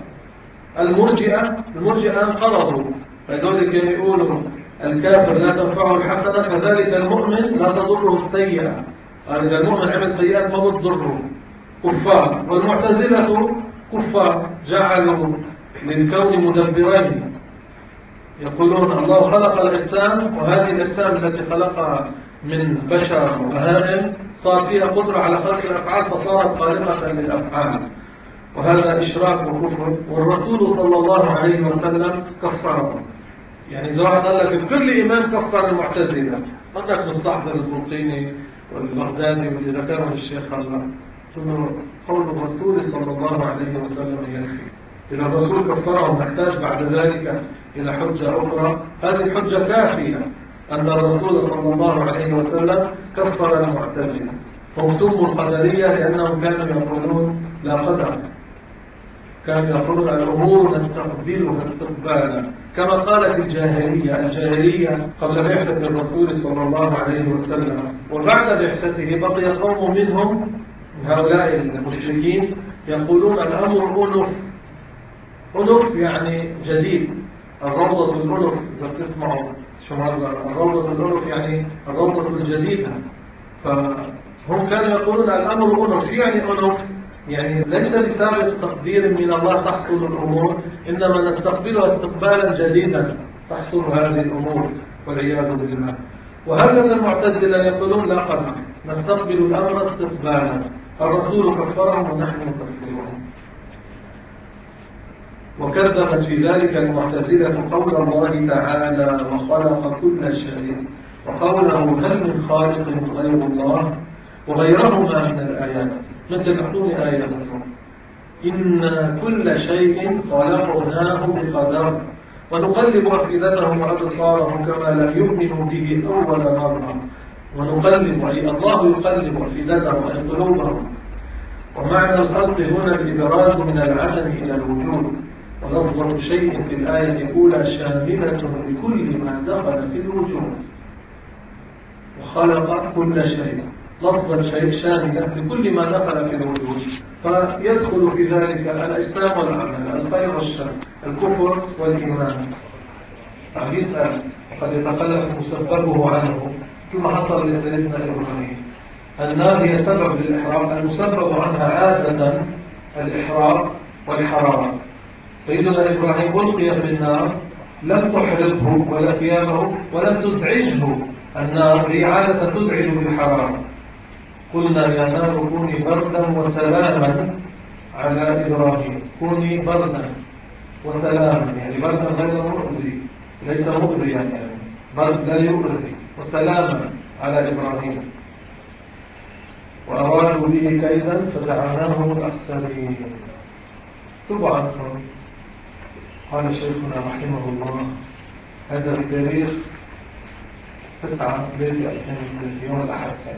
Speaker 1: المرجئة المرجئة انقرضوا فذلك يقولوا الكافر لا تنفعه الحسنة كذلك المؤمن لا تضره السيئة. إذا المؤمن عمل سيئات ما بتضره كفار. والمعتزلة كفار جعلوا للكون مدبرين يقولون الله خلق الأجسام وهذه الأجسام التي خلقها من بشر وبهائم صار فيها قدرة على خلق الأفعال فصارت خالقة للأفعال. وهذا إشراك وكفر. والرسول صلى الله عليه وسلم كفرهم. يعني إذا واحد قال لك في كل إمام كفر المعتزلة بدك مستحضر البلقيني والبغدادي واللي ذكرهم الشيخ الله قول الرسول صلى الله عليه وسلم يكفي. إذا الرسول كفرهم نحتاج بعد ذلك إلى حجة أخرى. هذه الحجة كافية أن الرسول صلى الله عليه وسلم كفر المعتزلة. هم سموا القدرية لأنهم كانوا يقولون لا قدر. كانوا يقولون الأمور نستقبلها استقبالا كما قالت الجاهلية. الجاهلية قبل بعثة الرسول صلى الله عليه وسلم وبعد بعثته بقي قوم منهم من هؤلاء المشركين يقولون الأمر أنف. أنف يعني جديد. الروضة الأنف إذا تسمعوا شو مرة الروضة الأنف يعني الروضة الجديدة. فهم كانوا يقولون الأمر أنف. يعني أنف يعني ليس بسابق تقدير من الله تحصل الأمور إنما نستقبلها استقبالا جديدا تحصل هذه الأمور والعياذ بالله. وهكذا المعتزلة يقولون لا قدر نستقبل الأمر استقبالا. الرسول كفرهم ونحن نكفرهم. وكذبت في ذلك المعتزلة قول الله تعالى وخلق كل شيء وقوله هل من خالق غير الله وغيرهما من الآيات. مثل أعطوني آية مثل إن كل شيء خلقناه بقدر ونقلب أفئدتهم وأبصارهم كما لم يؤمنوا به أول مرة. ونقلب أي الله يقلب أفئدتهم أي قلوبهم. ومعنى الخلق هنا الإبراز من العدم إلى الوجود. ولفظة شيء في الآية الأولى شاملة لكل ما دخل في الوجود. وخلق كل شيء لفظة شيء شاملة لكل ما دخل في الوجود فيدخل في ذلك الأجسام والأعمال الخير والشر الكفر والإيمان. عم يسأل وقد يتخلف مسببه عنه كما حصل لسيدنا إبراهيم. النار هي سبب للإحراق. المسبب عنها عادة الإحراق والحرارة. سيدنا إبراهيم ألقي في النار لم تحرقه ولا ثيابه ولم تزعجه. النار هي عادة تزعج بالحرارة قلنا يا نار كوني بردا وسلاما على إبراهيم. كوني بردا وسلاما، يعني بردا غير مؤذي، ليس مؤذيا يعني برد لا يؤذي، وسلاما على إبراهيم. وأرادوا به كيدا فجعلناهم الأخسرين. طبعا قال شيخنا رحمه الله هذا التاريخ تسعة بيت ألفين وثلاثة يوم الأحد كان.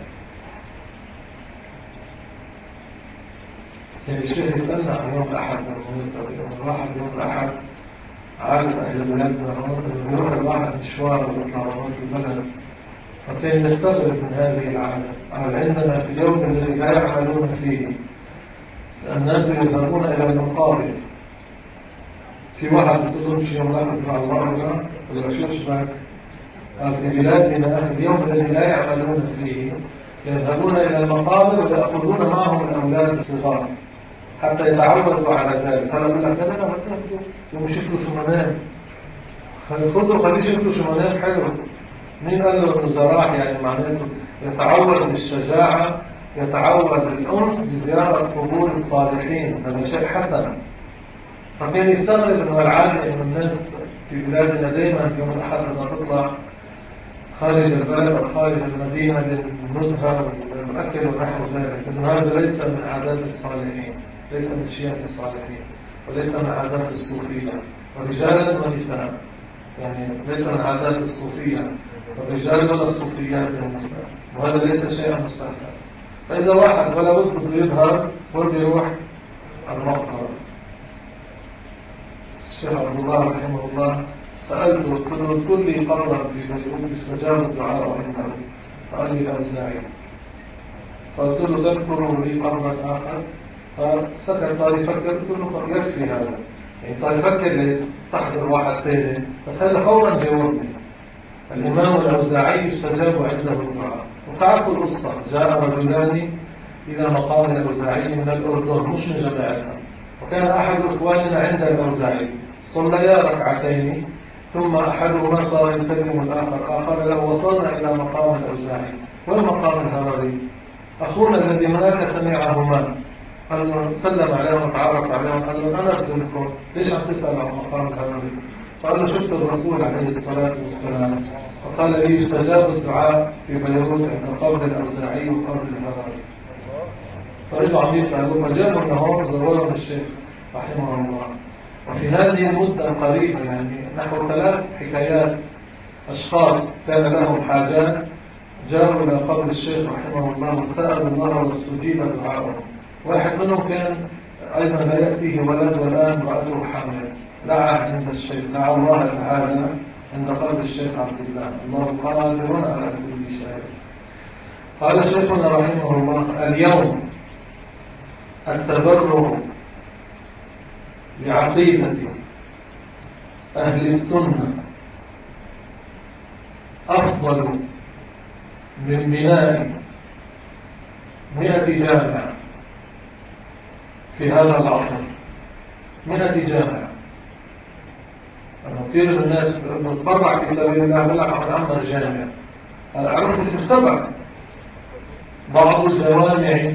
Speaker 1: يعني الشيخ يسألنا عن يوم الأحد بالمناسبة، يوم الواحد يوم الأحد عادة إلى بلادنا هون يروح الواحد مشوار ويطلع هون في البلد، فكان يستغرب من هذه العادة. قال عندنا في اليوم الذي لا يعملون فيه الناس يذهبون إلى المقابر. في واحد بتقول مش يوم الأحد مع الله ولا شو شبك؟ قال في بلادنا في اليوم الذي لا يعملون فيه يذهبون إلى المقابر ويأخذون معهم الأولاد الصغار حتى يتعودوا على ذلك. قال أقول لك لا لا لا يوم شكله شو منام، خذوا خليه شكله شو منام حلو. مين قال له انه زراح؟ يعني معناته يتعود بالشجاعة، يتعود بالأنس بزيارة قبور الصالحين، هذا شيء حسن. فكان يستغرب انه العادة انه الناس في بلادنا دائما يوم الأحد لما تطلع خارج البلد أو خارج المدينة للنزهة والأكل ونحو ذلك، انه هذا ليس من عادات الصالحين، ليس من شيم الصالحين، وليس من عادات الصوفية ورجالا ونساء. يعني ليس من عادات الصوفية والرجال ولا الصوفيات والنساء، وهذا ليس شيئا مستحسنا. فإذا واحد ولا بد بده يظهر بده يروح المقبرة. الشيخ عبد الله رحمه الله سألته قلت له اذكر لي قبرا في بيروت استجاب الدعاء عنده، فقال لي الأوزاعي. فقلت له تذكر لي قبرا آخر؟ فسكت صار يفكر. قلت له يكفي هذا، يعني صار يفكر ليستحضر واحد ثاني، بس هذا فورا جاوبني. الإمام الأوزاعي استجاب عنده الدعاء. وتعرفوا القصة، جاء رجلان إلى مقام الأوزاعي من الأردن مش من جماعتنا، وكان أحد إخواننا عند الأوزاعي صليا ركعتين ثم أحدهما صار يكلم الآخر آخر له وصلنا إلى مقام الأوزاعي. والمقام الهرري أخونا الذي هناك سمعهما، قال له سلم عليهم وتعرف عليهم، قال له أنا أبدلكم ليش عم تسأل عن مقام الهرري؟ فقال له شفت الرسول عليه الصلاة والسلام فقال لي يستجاب الدعاء في بيروت عند قبر الأوزاعي وقبر الهرري. فرجعوا عم يسألوا فجابوا لهم زوار الشيخ رحمه الله. وفي هذه المدة القريبة يعني نحو ثلاث حكايات أشخاص كان لهم حاجات جاءوا إلى قبر الشيخ رحمه الله وسألوا الله واستجيب دعاءهم. واحد منهم كان أيضا لا يأتيه ولد والآن امرأته حامل، دعا عند الشيخ، دعا الله تعالى عند قبر الشيخ عبد الله، الله قادر على كل شيء. قال شيخنا رحمه الله اليوم التبرع بعقيدة أهل السنة أفضل من بناء مئة جامع في هذا العصر. مئة جامع. كثير من الناس بتبرع في سبيل الله بقول لك عم نعمر جامع. عرفت شو السبب؟ بعض الجوامع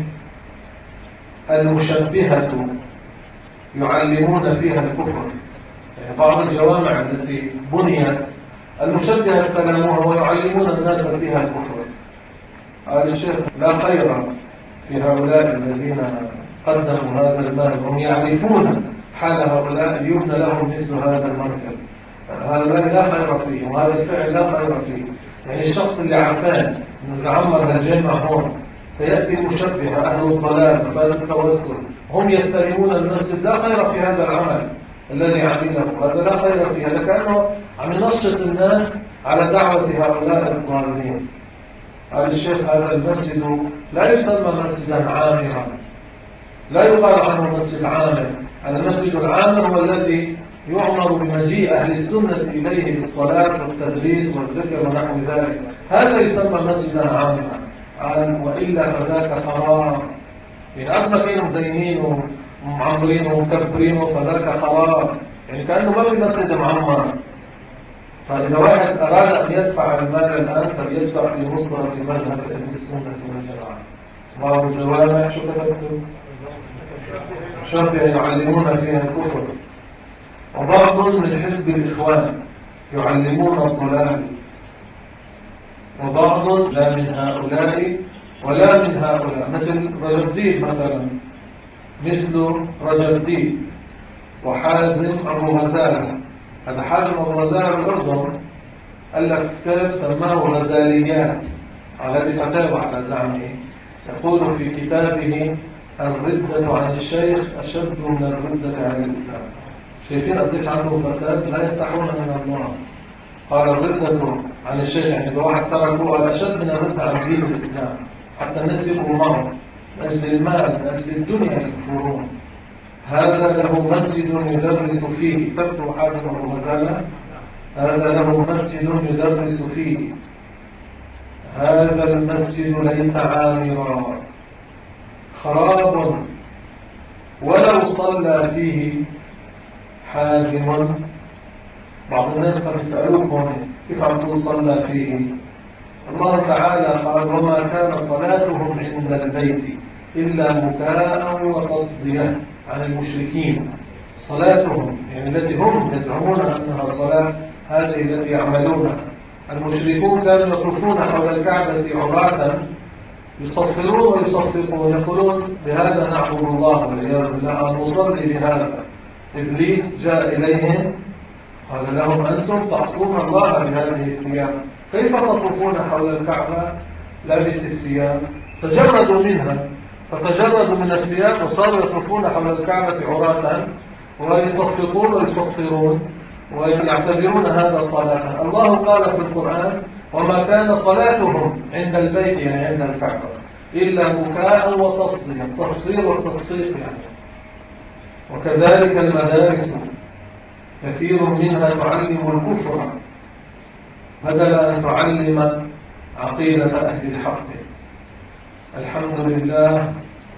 Speaker 1: المشبهة يعلمون فيها الكفر، يعني بعض الجوامع التي بنيت المشبهة استلموها ويعلمون الناس فيها الكفر. قال الشيخ لا خير في هؤلاء الذين قدموا هذا المال وهم يعرفون حال هؤلاء يبنى لهم مثل هذا المركز. هؤلاء لا خير فيه، وهذا الفعل لا خير فيه. يعني الشخص اللي عرفان انه تعمر الجامع هون سيأتي المشبهة أهل الضلال وفاد التوسل هم يستلمون المسجد، لا خير في هذا العمل الذي عمله، هذا لا خير فيه، لكأنه عم ينشط الناس على دعوة هؤلاء الضالين. قال الشيخ هذا المسجد لا يسمى مسجدا عامرا، لا يقال عنه مسجد عامر. المسجد العامر هو الذي يعمر بمجيء أهل السنة إليه بالصلاة والتدريس والذكر ونحو ذلك، هذا يسمى مسجدا عامرا. قال وإلا فذاك خراب، يعني أغنى كانوا مزينين ومعمرين ومكبرين فذاك خراب، يعني كأنه ما في مسجد معمر. فإذا واحد أراد أن يدفع المال الآن فليدفع في نصرة مذهب أهل السنة والجماعة، بعض الجوامع شو كتبتم؟ مشبهة يعلمون فيها الكفر. وبعض من حزب الإخوان يعلمون الضلال. وبعض لا من هؤلاء ولا من هؤلاء، مثل رجب دين مثلا، مثل رجب دين وحازم أبو غزالة. هذا حازم أبو غزالة بالأردن ألف كتاب سماه غزاليات، هذه فتاوى على زعمه. يقول في كتابه: الردة عن الشيخ أشد من الردة عن الإسلام. شايفين قديش عنده فساد؟ لا يستحون من الله. قال: الردة عن الشيخ، يعني إذا واحد تركه أشد من الردة عن دين الإسلام، حتى الناس يبقوا معه من أجل المال، من أجل الدنيا يكفرون. هذا له مسجد يدرس فيه، تبدو حازم أبو غزالة، هذا له مسجد يدرس فيه. هذا المسجد ليس عامرا، خراب، ولو صلى فيه حازم. بعض الناس قد يسألوكم كيف عم تقول صلى فيه؟ الله تعالى قال: وما كان صلاتهم عند البيت إلا بكاء وتصدية. عن المشركين صلاتهم، يعني التي هم يزعمون أنها صلاة، هذه التي يعملونها. المشركون كانوا يطوفون حول الكعبة عراة، يصفرون ويصفقون، يقولون: بهذا نعبد الله والعياذ بالله، أن نصلي بهذا. إبليس جاء إليهم قال لهم: أنتم تعصون الله بهذه الثياب، كيف تطوفون حول الكعبة لابس الثياب؟ تجردوا منها، فتجردوا من الثياب وصاروا يطوفون حول الكعبة عراة ويصفقون ويصفرون ويعتبرون هذا صلاة. الله قال في القرآن: وما كان صلاتهم عند البيت، يعني عند الكعبة، إلا بكاء وتصدية، التصفير والتصفيق يعني. وكذلك المدارس كثير منها تعلم الكفر بدل أن تعلم عقيدة أهل الحق. الحمد لله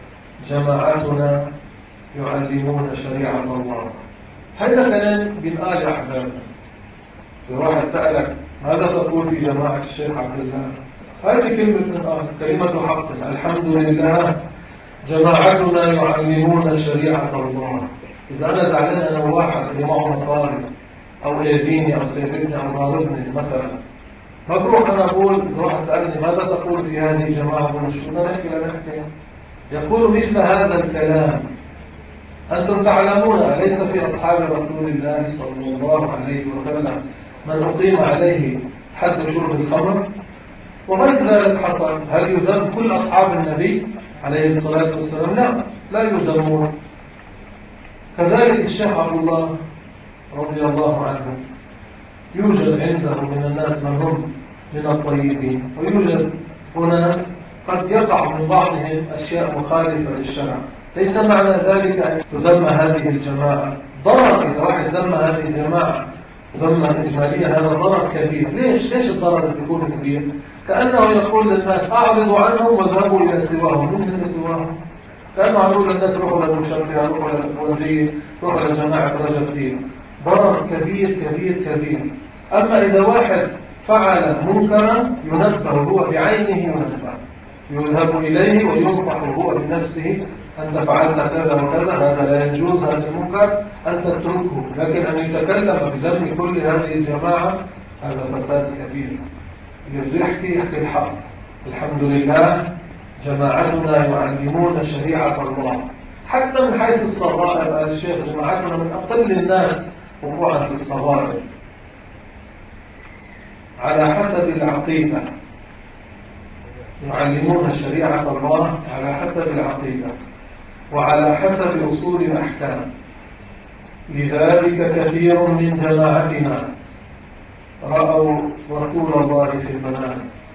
Speaker 1: جماعتنا يعلمون شريعة الله. هذا كلام بنقال يا أحبابنا. لو واحد سألك ماذا تقول في جماعة الشيخ عبد الله، هذه كلمة بنقال، كلمة حق. الحمد لله جماعتنا يعلمون شريعة الله. إذا أنا زعلان أنا واحد اللي معه مصاري أو يزيني أو سيبني أو ضاربني مثلا، ما بروح أنا أقول إذا واحد سألني ماذا تقول في هذه الجماعة، أقول شو بدنا نحكي لا نحكي. يقول مثل هذا الكلام: أنتم تعلمون أليس في أصحاب رسول الله صلى الله عليه وسلم من أقيم عليه حد شرب الخمر؟ وغير ذلك حصل. هل يذم كل أصحاب النبي عليه الصلاة والسلام؟ لا، لا يذمون. كذلك الشيخ عبد الله رضي الله عنه يوجد عنده من الناس من هم من الطيبين، ويوجد أناس قد يقع من بعضهم أشياء مخالفة للشرع. ليس معنى ذلك أن تذم هذه الجماعة. ضرر إذا واحد ذم هذه الجماعة ذما إجماليا، هذا ضرر كبير. ليش؟ ليش الضرر بيكون كبير؟ كأنه يقول للناس: أعرضوا عنهم واذهبوا إلى سواهم. من من سواهم؟ كأنه يقول للناس: روحوا للمشبهة، روحوا للإخوانجية، روحوا لجماعة رجب دين. ضرر كبير كبير كبير. أما إذا واحد فعل منكرا ينبه هو بعينه، ينبه يذهب إليه وينصح هو بنفسه: أنت فعلت كذا وكذا، هذا لا يجوز، هذا المنكر أن تتركه. لكن أن يتكلم بذم كل هذه الجماعة هذا فساد كبير. اللي يحكي يحكي الحق. الحمد لله جماعتنا يعلمون شريعة الله حتى من حيث الصغائر. قال الشيخ: جماعتنا من أقل الناس وقوعا في الصغائر، على حسب العقيدة. يعلمون شريعة الله على حسب العقيدة وعلى حسب أصول الأحكام. لذلك كثير من جماعتنا رأوا رسول الله في المنام،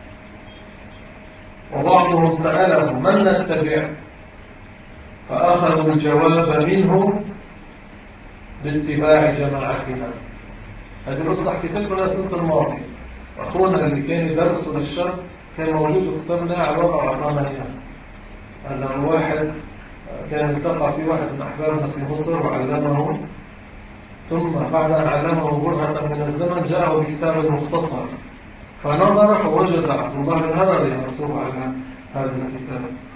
Speaker 1: وبعضهم سأله: من نتبع؟ فأخذوا الجواب منه باتباع جماعتنا. هذه قصة حكيت لكم السنة الماضية. أخونا اللي كان يدرس للشر كان موجود وكتبنا على الورقة وأعطانا إياه. هذا واحد كان التقى في واحد من أحبابنا في مصر وعلمه، ثم بعد أن علمه برهة من الزمن جاءه بكتاب مختصر، فنظر فوجد عبد الله الهرري مكتوب على هذا الكتاب.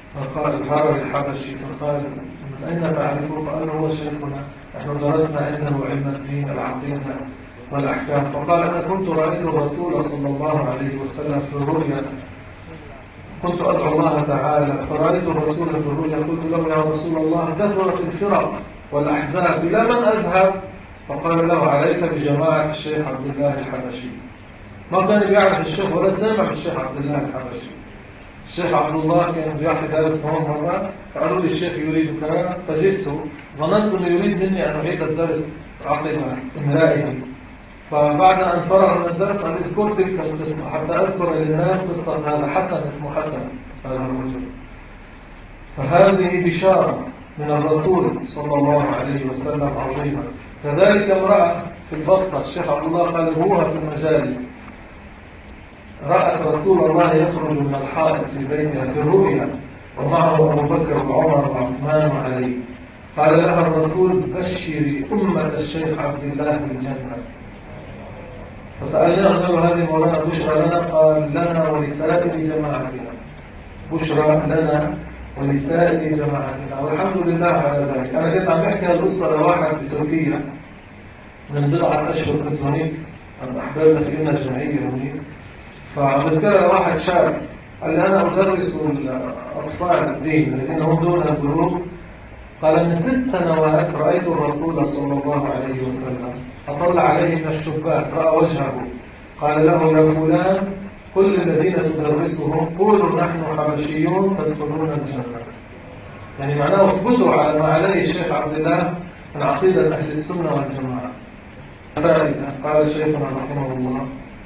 Speaker 1: فقال الهروي الحبشي، فقال من أين تعرفه؟ فقال هو شيخنا، نحن درسنا عنده علم الدين العقيدة والأحكام. فقال أنا كنت رأيت الرسول صلى الله عليه وسلم في الرؤيا، كنت أدعو الله تعالى فرأيت الرسول في الرؤيا، قلت له يا رسول الله كثرت الفرق والأحزاب إلى من أذهب؟ فقال له عليك بجماعة الشيخ عبد الله الحبشي. ما كان يعرف الشيخ ولا سمع الشيخ عبد الله الحبشي. الشيخ عبد الله كان بيعطي درس هون مرة، فقالوا لي الشيخ يريدك، فجئت ظننت أنه يريد مني أن أعيد الدرس عقب إملائه. فبعد أن فرغ من الدرس أن أذكر تلك القصة حتى أذكر للناس قصة هذا حسن، اسمه حسن هذا الرجل. فهذه بشارة من الرسول صلى الله عليه وسلم عظيمة. كذلك امرأة في البسطة، الشيخ عبد الله قال هو في المجالس رأت رسول الله يخرج من الحائط في بيتها في الرؤيا ومعه أبو بكر وعمر وعثمان وعلي. قال لها الرسول بشري أمة الشيخ عبد الله بالجنة. فسألناه له هذه مولانا بشرى لنا؟ قال لنا ولسائر جماعتنا، بشرى لنا ولسائر جماعتنا، والحمد لله على ذلك. أنا كنت عم بحكي القصة لواحد بتركيا من بضعة أشهر، كنت هناك عند أحبابنا في لنا جمعية هناك، فعم بذكر لواحد شاب قال لي أنا أدرس الأطفال الدين الذين هم دون البلوغ. قال من ست سنوات رأيت الرسول صلى الله عليه وسلم أطلع عليه من الشباك، رأى وجهه، قال له يا فلان كل الذين تدرسهم قولوا نحن حبشيون تدخلون الجنة. يعني معناه اثبتوا على ما عليه الشيخ عبد الله من عقيدة أهل السنة والجماعة. فائدة قال شيخنا رحمه الله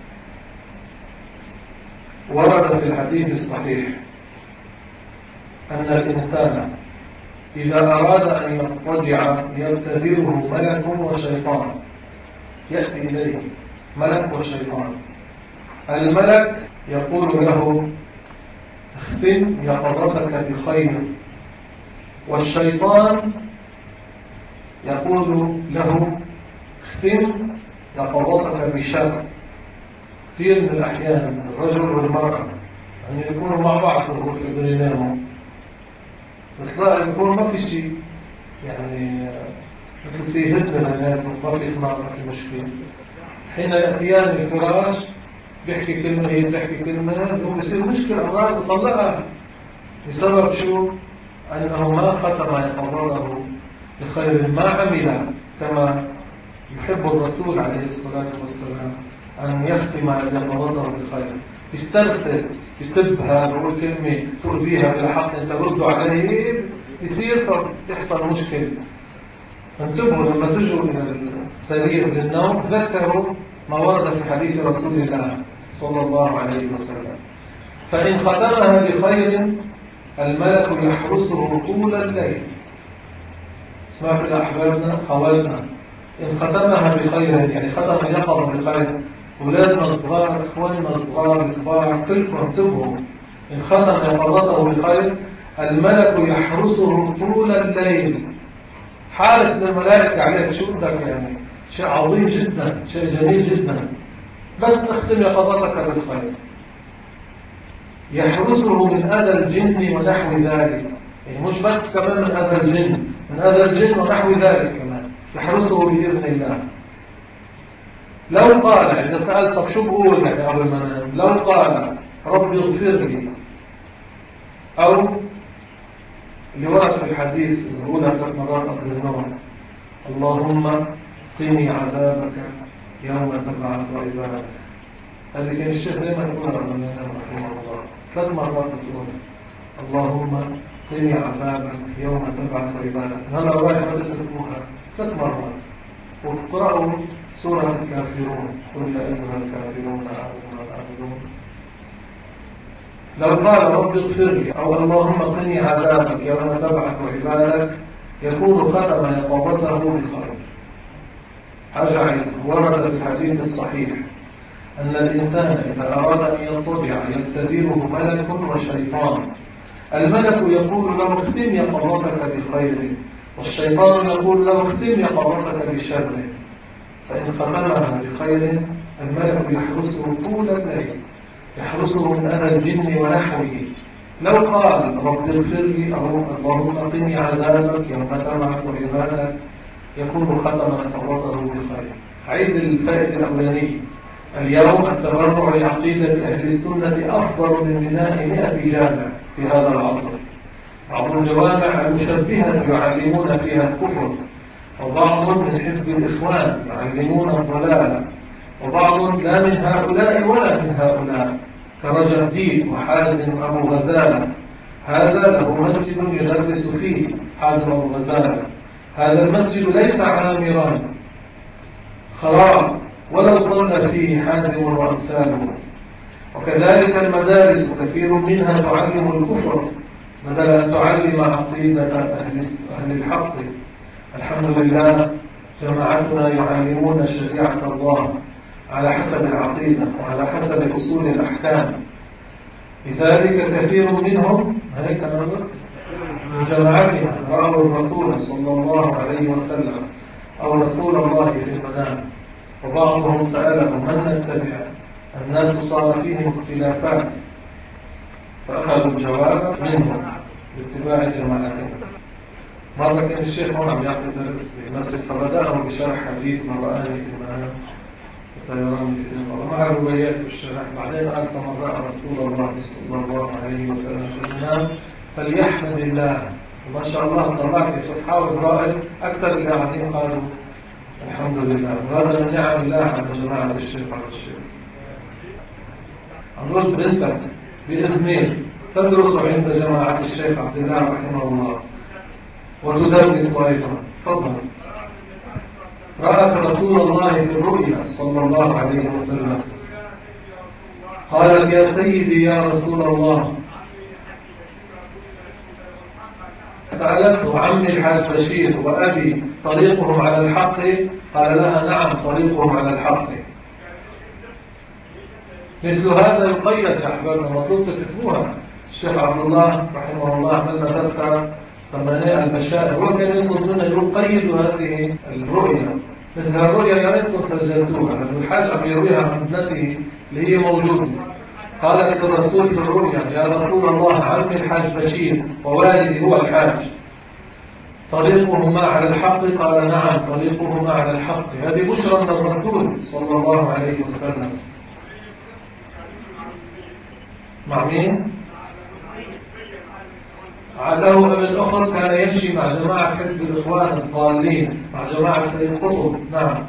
Speaker 1: ورد في الحديث الصحيح أن الإنسان إذا أراد أن يضطجع يبتدره ملك وشيطان، يأتي إليه ملك وشيطان. الملك يقول له اختم يقظتك بخير، والشيطان يقول له اختم يقظتك بشر. كثير من الأحيان الرجل والمرأة يعني يكونوا مع بعض في الغرفة بيناموا، بتلاقي يكون ما في شيء، يعني مثل في هدنة بيناتهم، ما في خناق، ما في مشكلة. حين يأتيان الفراش بيحكي كلمة هي بتحكي كلمة، يقوم بيصير مشكلة، أمراض بطلقها بسبب شو؟ أنه ما ختم يقظته بخير، ما عمل كما يحب الرسول عليه الصلاة والسلام أن يختم يقظته بخير. يسترسل، يسبها، يقول كلمة تؤذيها بالحق أن ترد عليه، يصير فيحصل مشكلة. انتبهوا لما تجوا إلى السرير للنوم تذكروا ما ورد في حديث رسول الله صلى الله عليه وسلم، فإن ختمها بخير الملك يحرسه طول الليل. اسمعوا يا أحبابنا خواتنا، إن ختمها بخير يعني ختم يقظ بخير، أولادنا الصغار، إخواننا الصغار الكبار كلكم انتبهوا، إن ختم يقظته بخير الملك يحرسه طول الليل. حارس من الملائكة عليك، شو بدك يعني؟ شيء عظيم جدا، شيء جميل جدا، بس تختم يقظتك بالخير. يحرسه من أذى الجن ونحو ذلك، يعني مش بس كمان من أذى الجن، من أذى الجن ونحو ذلك كمان يحرسه بإذن الله. لو قال، إذا سألت طب شو بقول يعني قبل ما ننام، لو قال ربي اغفر لي، أو اللي ورد في الحديث الأولى ثلاث مرات قبل النوم اللهم قني عذابك يوم تبعث عبادك. هذه كان الشيخ دائما يقول قبل ما ينام رحمه الله ثلاث مرات بتقول اللهم قني عذابك يوم تبعث عبادك. هلا رايح ما تتركوها ثلاث مرات، وتقرأوا سورة الكافرون قل يا أيها الكافرون أعبد ما تعبدون. لو قال رب اغفر لي أو اللهم قني عذابك يوم تبعث عبادك يكون ختم يقظته بخير. أجعل ورد في الحديث الصحيح أن الإنسان إذا أراد أن يضطجع يبتدره ملك وشيطان. الملك يقول له اختم يقظتك بخير، والشيطان يقول له اختم يقظتك بشر. فإن ختمها بخير الملك يحرسه طول الليل، يحرسه من أذى الجن ونحوه، لو قال رب اغفر لي أو اللهم قني عذابك يوم تبعث عبادك يكون ختما فوضه بخير. عيد الفائدة الأولانية. اليوم التبرع لعقيدة أهل السنة أفضل من بناء مئة جامع في هذا العصر. بعض الجوامع المشبهة يعلمون فيها الكفر، وبعض من حزب الإخوان يعلمون الضلال، وبعض لا من هؤلاء ولا من هؤلاء كرجب دين وحازم أبو غزالة. هذا له مسجد يدرس فيه حازم أبو غزالة. هذا المسجد ليس عامرا خراب ولو صلى فيه حازم وأمثاله. وكذلك المدارس كثير منها تعلم الكفر بدل أن تعلم عقيدة أهل الحق. الحمد لله جماعتنا يعلمون شريعة الله على حسب العقيدة وعلى حسب أصول الأحكام. لذلك كثير منهم هيك نقول من جماعتنا رأوا الرسول صلى الله عليه وسلم أو رسول الله في المنام، وبعضهم سأله من نتبع. الناس صار فيهم اختلافات فأخذوا الجواب منهم باتباع جماعتهم. مرة كان الشيخ هون عم يعطي درس بمسجد فبدأه بشرح حديث من رآني في المنام فسيراني في المنام مع روايات بالشرح. بعدين قال فمن رأى رسول الله صلى الله عليه وسلم في المنام فليحمد الله. وما شاء الله طلعت تحاول رائد أكثر اللي قاعدين قالوا الحمد لله. وهذا من نعم الله على جماعة الشيخ على الشيخ. نقول بنتك بإزمير تدرس عند جماعة الشيخ عبد الله رحمه الله وتدرس أيضا. تفضل. رأت رسول الله في الرؤيا صلى الله عليه وسلم قالت يا سيدي يا رسول الله. سألته عمي الحاج بشير وأبي طريقهم على الحق؟ قال لها نعم طريقهم على الحق. مثل هذا يقيد يا أحبابنا مطلوب تكتبوها. الشيخ عبد الله رحمه الله عملنا دفتر سميناه البشائر، هو كان يطلب منا يقيد هذه الرؤيا. مثل الرؤيا يا ريتكم سجلتوها لأن الحاج عم يرويها عن ابنته اللي هي موجودة. قالت الرسول في الرؤيا يا رسول الله عمي الحاج بشير ووالدي هو الحاج طريقهما على الحق؟ قال نعم طريقهما على الحق. هذه بشرى من الرسول صلى الله عليه وسلم. مع مين؟ له ابن أخر كان يمشي مع جماعة حزب الإخوان الضالين مع جماعة سيد قطب. نعم.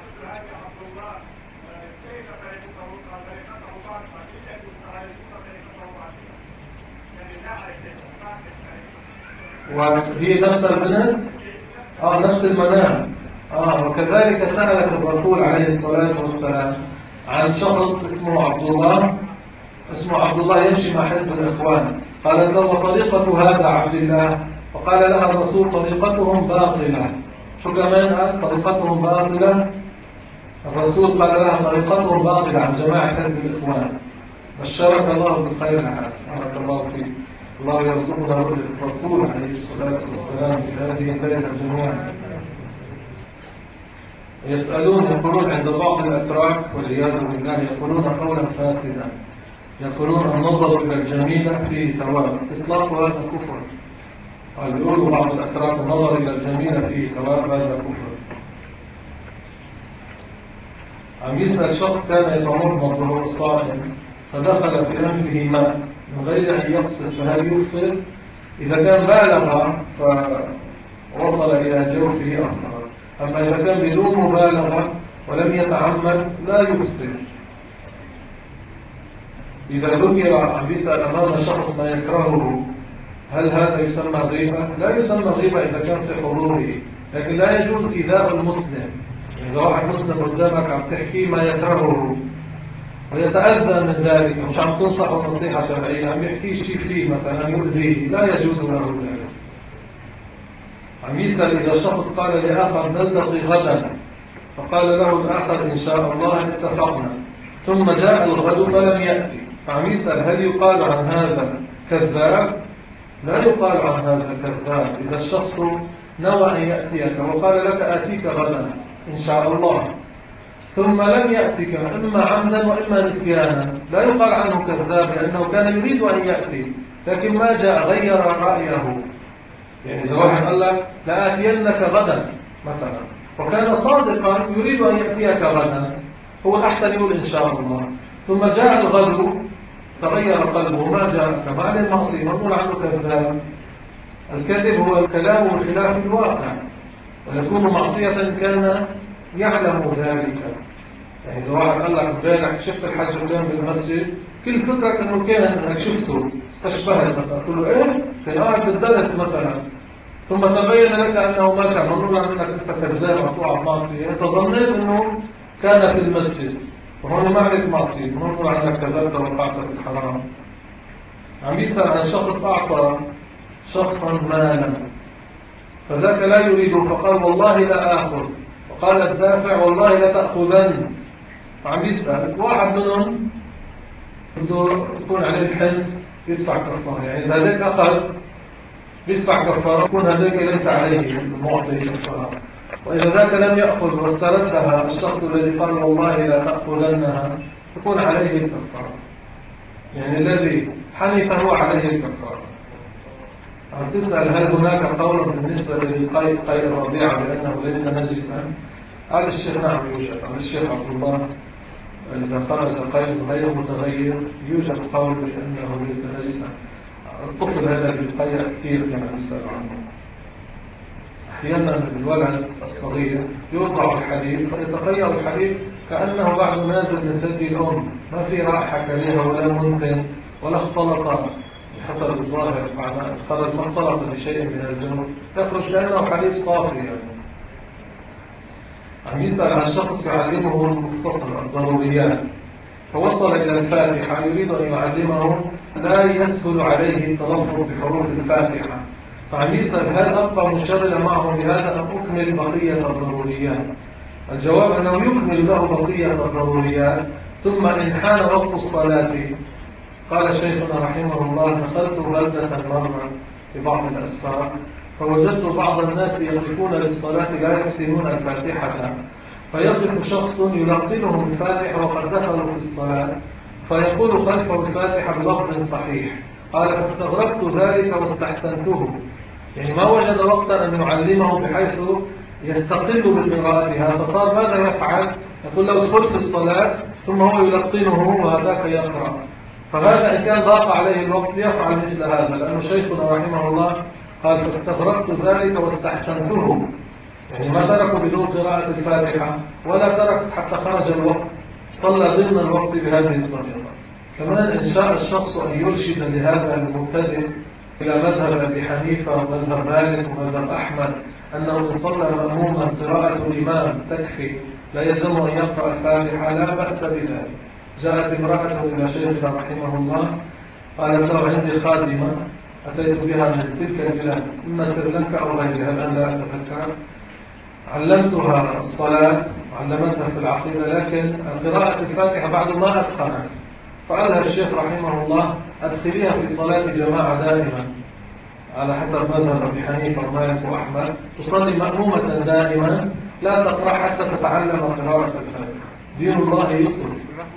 Speaker 1: وهي نفس البنت؟ آه نفس المنام. آه وكذلك سألت الرسول عليه الصلاة والسلام عن شخص اسمه عبد الله اسمه عبد الله يمشي مع حزب الإخوان. قالت له طريقة هذا عبد الله؟ وقال لها الرسول طريقتهم باطلة. شو كمان قال؟ طريقتهم باطلة. الرسول قال لها طريقتهم باطلة عن جماعة حزب الإخوان. بشرك الله بالخير الحاج. بارك الله فيك. الله يرزقنا رؤية الرسول عليه الصلاة والسلام في هذه الليلة جميعا. يسألون يقولون عند بعض الأتراك والعياذ بالله يقولون قولا فاسدا، يقولون النظر إلى الجميلة فيه ثواب. إطلاق هذا كفر. يقول بعض الأتراك النظر إلى الجميلة فيه ثواب، هذا كفر. عم يسأل شخص كان يتمرمض وهو صائم فدخل في أنفه ماء من غير أن يقصد فهل يفطر؟ إذا كان بالغ فوصل إلى جوفه أفطر. أما إذا كان بدون مبالغة ولم يتعمد لا يفطر. إذا ذكر عم يسأل أمام شخص ما يكرهه هل هذا يسمى غيبة؟ لا يسمى غيبة إذا كان في حضوره، لكن لا يجوز إيذاء المسلم. إذا واحد مسلم قدامك عم تحكي ما يكرهه ويتأذى من ذلك، مش عم تنصحه نصيحة شرعية، عم يحكي شيء فيه مثلا يؤذيه، لا يجوز له ذلك. عم يسأل إذا شخص قال لآخر نلتقي غدا فقال له الآخر إن شاء الله اتفقنا، ثم جاء الغد فلم يأتي، فعم يسأل هل يقال عن هذا كذاب؟ لا يقال عن هذا كذاب. إذا الشخص نوى أن يأتيك وقال لك آتيك غدا إن شاء الله ثم لم يأتك إما عمدا وإما نسيانا، لا يقال عنه كذاب لأنه كان يريد أن يأتي، لكن ما جاء غير رأيه. يعني إذا واحد قال لك لآتينك غدا مثلا وكان صادقا يريد أن يأتيك غدا، هو الأحسن يقول إن شاء الله، ثم جاء الغد تغير قلبه ما جاءك، ما عليه معصية، نقول عنه كذاب. الكذب هو الكلام خلاف الواقع، ويكون معصية كان يعلم ذلك. يعني إذا واحد قال لك امبارح شفت الحج فلان بالمسجد، كل فكرة أنه كان أنك شفته استشبهت مثلا، تقول له إيه كان قاعد بالدرس مثلا، ثم تبين لك أنه ما كان، نقول عنك أنت كذاب وتقع معصية، أنت ظنيت أنه كان في المسجد وهون ما عليك معصية، نقول عنك كذبت وقعت في الحرام. عم يسأل عن شخص أعطى شخصا مالا فذاك لا يريده فقال والله لا آخذ، وقال الدافع والله لا تأخذن. عم يسأل واحد منهم بده يكون عليه الحنث يدفع كفارة، يعني إذا هذاك أخذ يدفع كفارة يكون هذاك ليس عليه المعطي كفارة، وإذا ذاك لم يأخذ واستردها الشخص الذي قال والله لا تأخذنها يكون عليه الكفارة. يعني الذي حنث هو عليه الكفارة. عم تسأل هل هناك قول بالنسبة للقيء قيء الرضيعة بأنه ليس نجسا؟ قال الشيخ نعم يوجد. قال الشيخ عبد الله إذا خرج قيء غير متغير يوجد قول بأنه ليس نجسا. الطفل هذا بالقيء كثير كما يسأل عنه. أحيانا الولد الصغير يوضع الحليب فيتقيأ الحليب كأنه بعد نازل من ثدي الأم، ما في رائحة كريهة ولا منتن ولا اختلط بحسب الظاهر، معنى الخرج ما اختلط بشيء من الجو، يخرج كأنه حليب صافي. يعني عم يسأل عن شخص يعلمه المختصر الضروريات فوصل إلى الفاتحة يريد أن يعلمه لا يسهل عليه التلفظ بحروف الفاتحة، فعم يسأل هل أبقى مشغلا معه بهذا أم أكمل بقية الضروريات؟ الجواب أنه يكمل له بقية الضروريات، ثم إن حان وقت الصلاة قال شيخنا رحمه الله دخلت بلدة مرة في بعض الأسفار فوجدت بعض الناس يقفون للصلاة لا يحسنون الفاتحة، فيقف شخص يلقنهم الفاتحة وقد دخلوا في الصلاة فيقول خلفه الفاتحة بلفظ صحيح. قال فاستغربت ذلك واستحسنته، يعني ما وجد وقتا أن يعلمه بحيث يستقل بقراءتها، فصار ماذا يفعل؟ يقول له ادخل في الصلاة ثم هو يلقنه وهذاك يقرأ. فهذا إن كان ضاق عليه الوقت يفعل مثل هذا، لأن شيخنا رحمه الله قال فاستغربت ذلك واستحسنته، يعني ما تركوا بدون قراءة الفاتحة ولا ترك حتى خرج الوقت، صلى ضمن الوقت بهذه الطريقة. كمان إن شاء الشخص أن يرشد لهذا المبتدئ إلى مذهب أبي حنيفة ومذهب مالك ومذهب أحمد أنه إن صلى مأموما قراءة الإمام تكفي لا يلزم أن يقرأ الفاتحة لا بأس بذلك. جاءت امرأة إلى شيخنا رحمه الله قالت له عندي خادمة أتيت بها من تلك البلاد إما سريلانكا أو غيرها الآن لا أتذكر، علمتها الصلاة وعلمتها في العقيدة لكن قراءة الفاتحة بعد ما أدخلت، فقالها الشيخ رحمه الله أدخليها في صلاة جماعة دائما على حسب مذهب أبي حنيفة ومالك وأحمد، تصلي مأمومة دائما لا تقرأ حتى تتعلم قراءة الفاتحة. دين الله يسر،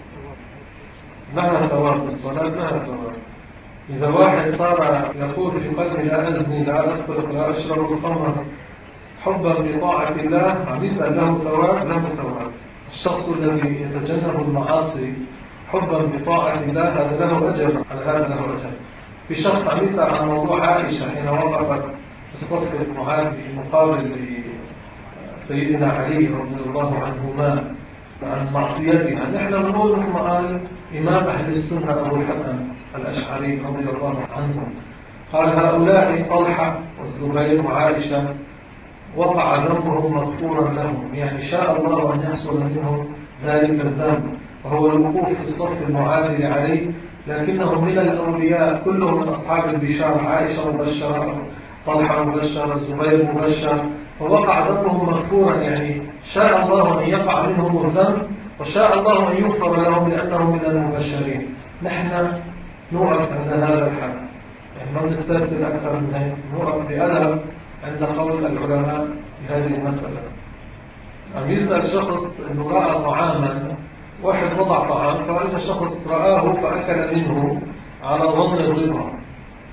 Speaker 1: لها ثواب الصلاة، لها ثواب. إذا واحد صار يقول في قلبه لا أزني لا أسرق لا أشرب الخمر حبا بطاعة الله عم يسأل له ثواب، له ثواب. الشخص الذي يتجنب المعاصي حبا بطاعة الله هذا له أجر، على هذا له أجر. في شخص عم يسأل عن موضوع عائشة حين وقفت في الصف المعادي مقابل لسيدنا علي رضي الله عنهما عن معصيتها. نحن نقول مثل ما قال إمام أهل السنة أبو الحسن الأشعري رضي الله عنه، قال هؤلاء طلحة والزبير وعائشة وقع ذنبهم مغفورا لهم، يعني شاء الله أن يحصل منهم ذلك الذنب وهو الوقوف في الصف المعادل عليه، لكنهم من الأولياء كلهم من أصحاب البشارة، عائشة مبشرة، طلحة مبشر، الزبير مبشر، فوقع ذنبهم مغفورا، يعني شاء الله أن يقع منهم الذنب وشاء الله أن يغفر لهم لأنهم من المبشرين. نحن نوقف عند هذا الحد، يعني ما نسترسل أكثر من هيك، نوقف بأدب عند قول العلماء بهذه المسألة. عم يسأل شخص أنه رأى طعاما، واحد وضع طعام فإذا شخص رآه فأكل منه على ظن الرضا،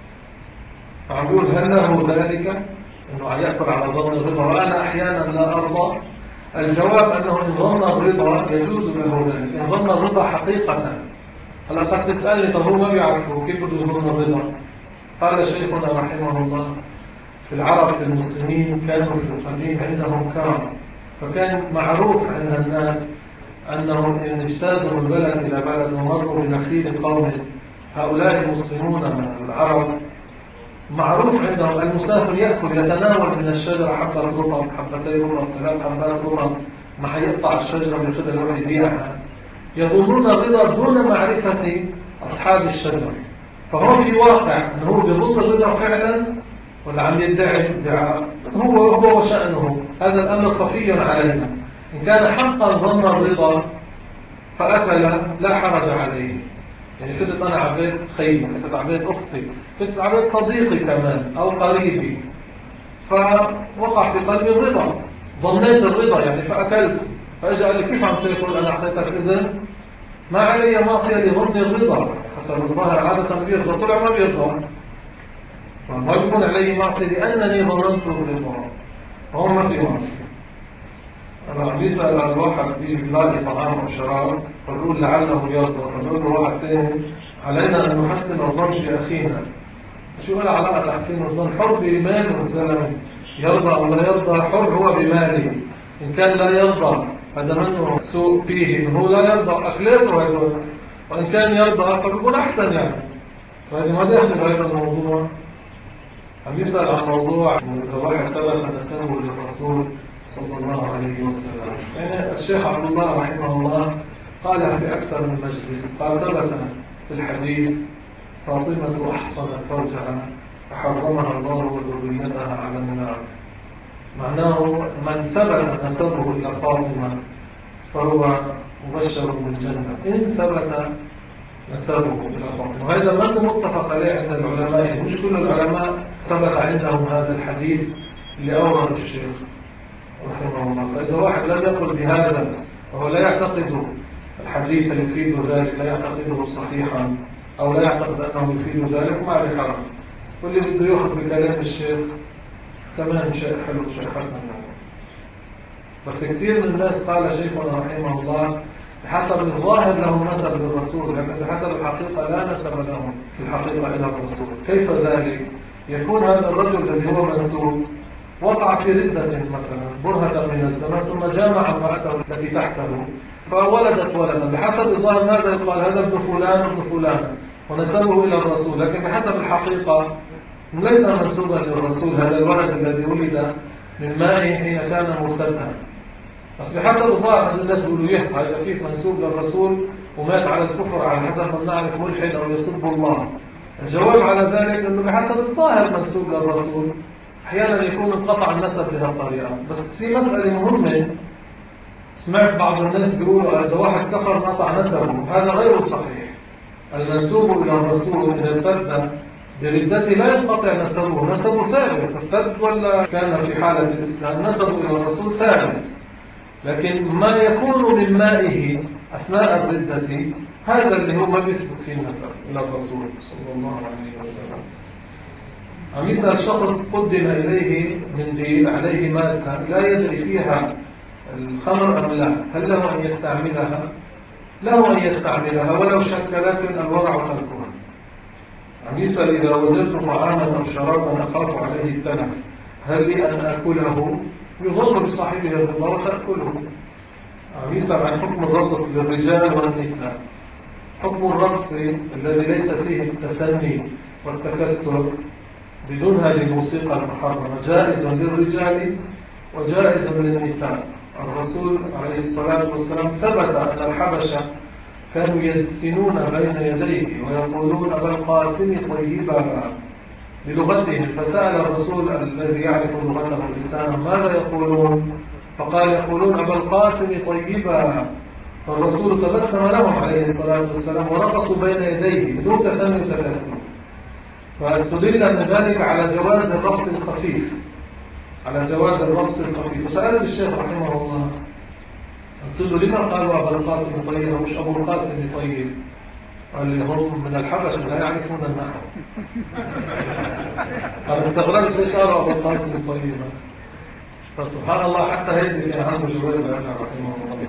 Speaker 1: فأقول هل له ذلك أنه يأكل على ظن الرضا وأنا أحيانا لا أرضى؟ الجواب أنه إن ظن الرضا يجوز له ذلك، إن ظن الرضا حقيقة. هلا قد تسألني طب هو ما بيعرفه كيف بده يظن الرضا؟ قال شيخنا رحمه الله في العرب في المسلمين كانوا في القديم عندهم كرم، فكان معروف عند الناس أنهم إن اجتازوا من بلد إلى بلد ومروا بنخيل قوم، هؤلاء المسلمون من العرب معروف عندهم المسافر يأكل يتناول من الشجرة حبة رطب، حبتين رطب، ثلاث حبات رطب، ما حيقطع الشجرة بياخذها يروح يبيعها. يظنون الرضا دون معرفة أصحاب الشجرة. فهو في واقع أنه هو بيظن الرضا فعلا ولا عم يدعي ادعاء، هو هو وشأنه، هذا الأمر خفي علينا. إن كان حقا ظن الرضا فأكل لا حرج عليه. يعني فتت أنا عبيت خيلي، فتت عبيت أختي، فتت عبيت صديقي كمان أو قريبي، فوقع في قلبي الرضا، ظنيت الرضا يعني فأكلت، فأجأ قال لي كيف عم تأكل أنا أعطيتك إذن؟ ما علي معصية لظن الرضا، حسب الظاهر عادة بيرضى، طلع ما بيرضى، فما يكون علي معصية لأنني ظننت الرضا، فهو ما في معصية. أنا عم يسأل الواحد بيجي بيلاقي طعام أو شراب فبقول لعله يرضى، فبقول له واحد ثاني علينا أن نحسن الظن في أخينا. شو هل علاقة تحسين الظن؟ حر بماله الزلمة، يرضى أو لا يرضى حر هو بماله. إن كان لا يرضى هذا منه سوء فيه، إن هو لا يرضى أكلته هيدول، وإن كان يرضى فبيكون أحسن يعني. فهذا ما داخل هذا الموضوع. عم يسأل عن موضوع إذا واحد ثبت نسبه للرسول صلى الله عليه وسلم. يعني الشيخ عبد الله رحمه الله قال في أكثر من مجلس، قال ثبت في الحديث فاطمة أحصنت فرجها فحرمها الله وذريتها على النار. معناه من ثبت نسبه إلى فاطمة فهو مبشر بالجنة إن ثبت نسبه إلى فاطمة. وهذا ما متفق عليه عند العلماء، مش كل العلماء ثبت عندهم هذا الحديث اللي أورد الشيخ رحمه الله. فإذا واحد لم يقل بهذا وهو لا يعتقد الحديث يفيد ذلك، لا يعتقده صحيحا أو لا يعتقد أنه يفيد ذلك، ما عليه حرج. واللي بده يأخذ بكلام الشيخ تمام، شيء حلو شيء حسن. بس كثير من الناس قال شيخنا رحمه الله بحسب الظاهر لهم نسب للرسول، لكن بحسب الحقيقة لا نسب لهم في الحقيقة إلى الرسول. كيف ذلك؟ يكون هذا الرجل الذي هو منسوب وقع في ردة مثلا برهة من الزمان ثم جامع امرأته التي تحته فولدت ولدا، بحسب الظاهر ماذا يقال؟ هذا ابن فلان ابن فلان ونسبه إلى الرسول، لكن بحسب الحقيقة ليس منسوبا للرسول هذا الولد الذي ولد من مائه حين كان مرتدا. بس بحسب الظاهر الناس بيقولوا يه هذا كيف منسوب للرسول ومات على الكفر على حسب ما نعرف ملحد أو يسب الله. الجواب على ذلك أنه بحسب الظاهر منسوب للرسول، أحيانا يكون انقطع النسب بهالطريقة. بس في مسألة مهمة، سمعت بعض الناس بيقولوا إذا واحد كفر انقطع نسبه، هذا غير صحيح. المنسوب إلى الرسول إذا ارتد بردته لا ينقطع نسبه، نسبه ثابت، ارتد ولا كان في حالة الإسلام نسبه إلى الرسول ثابت، لكن ما يكون من مائه أثناء الردة هذا اللي هو ما بيثبت فيه النسب إلى الرسول صلى الله عليه وسلم. عم يسأل شخص قدم إليه منديل عليه مادة لا يدري فيها الخمر أم لا، هل له أن يستعملها؟ له أن يستعملها ولو شك، لكن الورع تركها. عم يسأل إذا وجدت طعاما أو شرابا أخاف عليه التلف هل لي أن أكله؟ يظن بصاحبه الرضا وتأكله. عم يسأل عن حكم الرقص للرجال والنساء. حكم الرقص الذي ليس فيه التثني والتكسر بدون هذه الموسيقى المحرمة جائز للرجال وجائز للنساء. الرسول عليه الصلاة والسلام ثبت أن الحبشة كانوا يزفنون بين يديه ويقولون أبا القاسم طيبا بلغتهم، فسأل الرسول الذي يعرف لغته لسانا ماذا يقولون؟ فقال يقولون أبا القاسم طيبا. فالرسول تبسم لهم عليه الصلاة والسلام ورقصوا بين يديه بدون تثني وتكسر، فاستدل من ذلك على جواز الرقص الخفيف، على جواز الرقص الخفيف. وسألت الشيخ رحمه الله قلت له لما قالوا أبا القاسم طيب مش أبو القاسم طيب؟ قال لي هم من الحبش لا يعرفون النحو. أنا استغربت ليش أرى أبو القاسم الطيبة. فسبحان الله حتى هيدي كان عنده جواب أنا رحمه الله.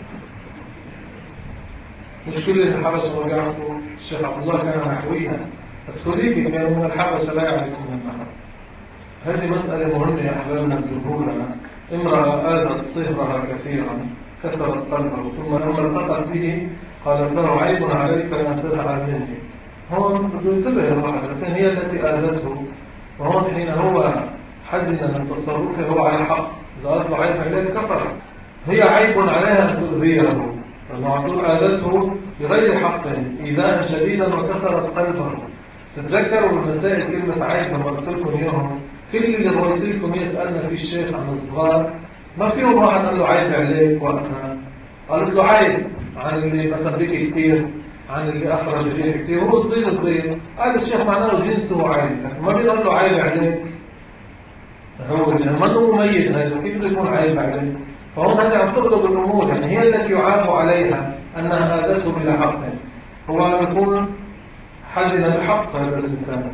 Speaker 1: مش كل الحبشة ما بيعرفوا. الشيخ عبد الله كان نحويا، بس خليكي كانوا من الحبشة لا يعرفون النحو. هذه مسألة مهمة يا أحبابنا الجمهور. امرأة آذت صهرها كثيرا كسرت قلبه، ثم لما التقت به قالت له عيب عليك أن تزعل مني. هون بده ينتبه الواحد، لكن هي التي آذته، وهون حين هو حزن من تصرفه هو على حق. إذا قالت له عيب عليك كفر، هي عيب عليها أن تؤذيه، لأنه عدول آذته بغير حق إيذاء شديدا وكسرت قلبه. تتذكروا بالمسائل كلمة عيب لما قلت لكم اليوم، كل اللي رويت لكم يسألنا في الشيخ عن الصغار ما فيهم واحد قال له عيب عليك وقتها. قالت له عيب عن اللي مثلا بيكي كتير، عن اللي أخرج ريح كتير، هو صغير صغير. قال الشيخ معناه جنسه عيب، لكن ما بيقول له عيب عليك. هو اللي منه مميز هذا، كيف بده يكون عيب عليك؟ فهون هذا عم تغلب الأمور، يعني هي التي يعاب عليها أنها آذته بلا حق. هو يكون حزن بحق هذا الإنسان.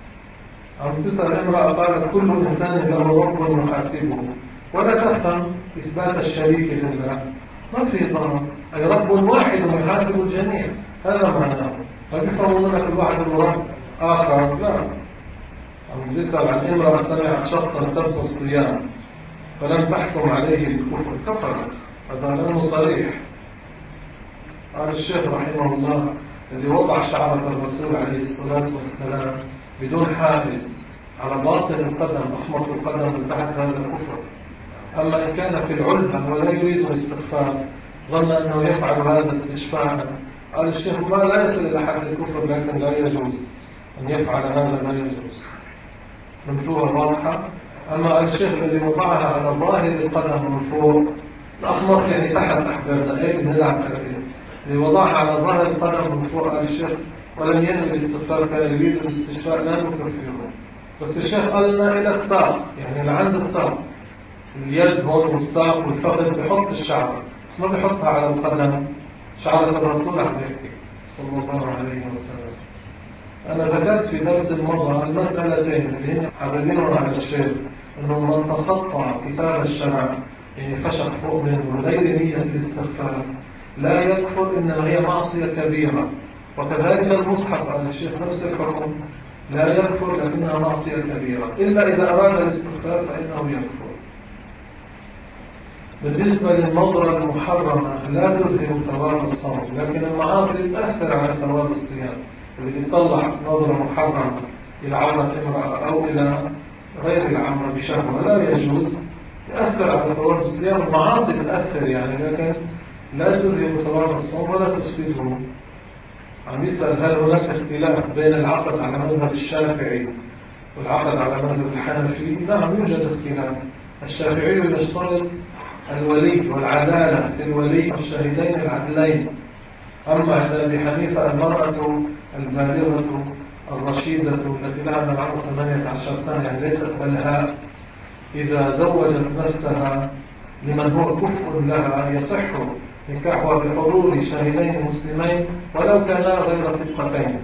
Speaker 1: عم تسأل امرأة قالت كل إنسان له رب يحاسبه، ولا تفهم إثبات الشريك لله. ما في ضرر، أي رب واحد يحاسب الجميع، هذا معناه. ما بيفهمون أن كل واحد له رب آخر، لا. عم تسأل عن امرأة سمعت شخصا سب الصيام فلم تحكم عليه بالكفر، كفر، هذا لأنه صريح. قال الشيخ رحمه الله الذي وضع شعرة الرسول عليه الصلاة والسلام بدون حائل على باطن القدم أخمص القدم من تحت، هذا كفر. أما إن كان في العلبة ولا يريد الاستخفاف ظن أنه يفعل هذا استشفاء، قال الشيخ ما لا يصل إلى حد الكفر، لكن لا يجوز أن يفعل هذا، لا يجوز. فهمتوها واضحة؟ أما الشيخ الذي وضعها على ظاهر القدم من فوق الأخمص يعني تحت أحبابنا أي من العسكرية، اللي وضعها على ظاهر القدم من فوق قال الشيخ ولم ينوي الاستغفار، كان يريد الاستشفاء لا نكفره. بس الشيخ قال لنا إلى الساق، يعني لعند الساق، اليد هون والساق والفخذ بحط الشعر، بس ما بحطها على القدم. شعرة الرسول عم يحكي صلى الله عليه وسلم. أنا ذكرت في درس المرة المسألتين اللي هن حاببينهم على الشيخ، أنه من تخطى كتاب الشرع يعني فشق فوق منه غير نية الاستغفار لا يكفر، إنما هي معصية كبيرة. وكذلك المصحف على الشيخ نفس الحكم، لا يكفر لكنها معصية كبيرة، إلا إذا أراد الاستغفار فإنه يكفر. بالنسبة للنظرة المحرمة لا تذهب ثواب الصوم، لكن المعاصي تأثر على ثواب الصيام. اللي بيطلع نظرة محرمة إلى عورة امرأة أو إلى غير العورة بشهوة لا يجوز، يأثر على ثواب الصيام. المعاصي بتأثر يعني، لكن لا تذهب ثواب الصوم ولا تفسده. عم يسأل هل هناك اختلاف بين العقد على مذهب الشافعي والعقد على مذهب الحنفي؟ نعم يوجد اختلاف. الشافعي يشترط الولي والعدالة في الولي والشهيدين العدلين. أما عند أبي حنيفة المرأة البالغة الرشيدة التي لها من العمر ثمانية عشر سنة يعني ليست بلهاء، إذا زوجت نفسها لمن هو كفء لها يصح نكاحها بحضور شاهدين مسلمين ولو كانا غير ثقتين.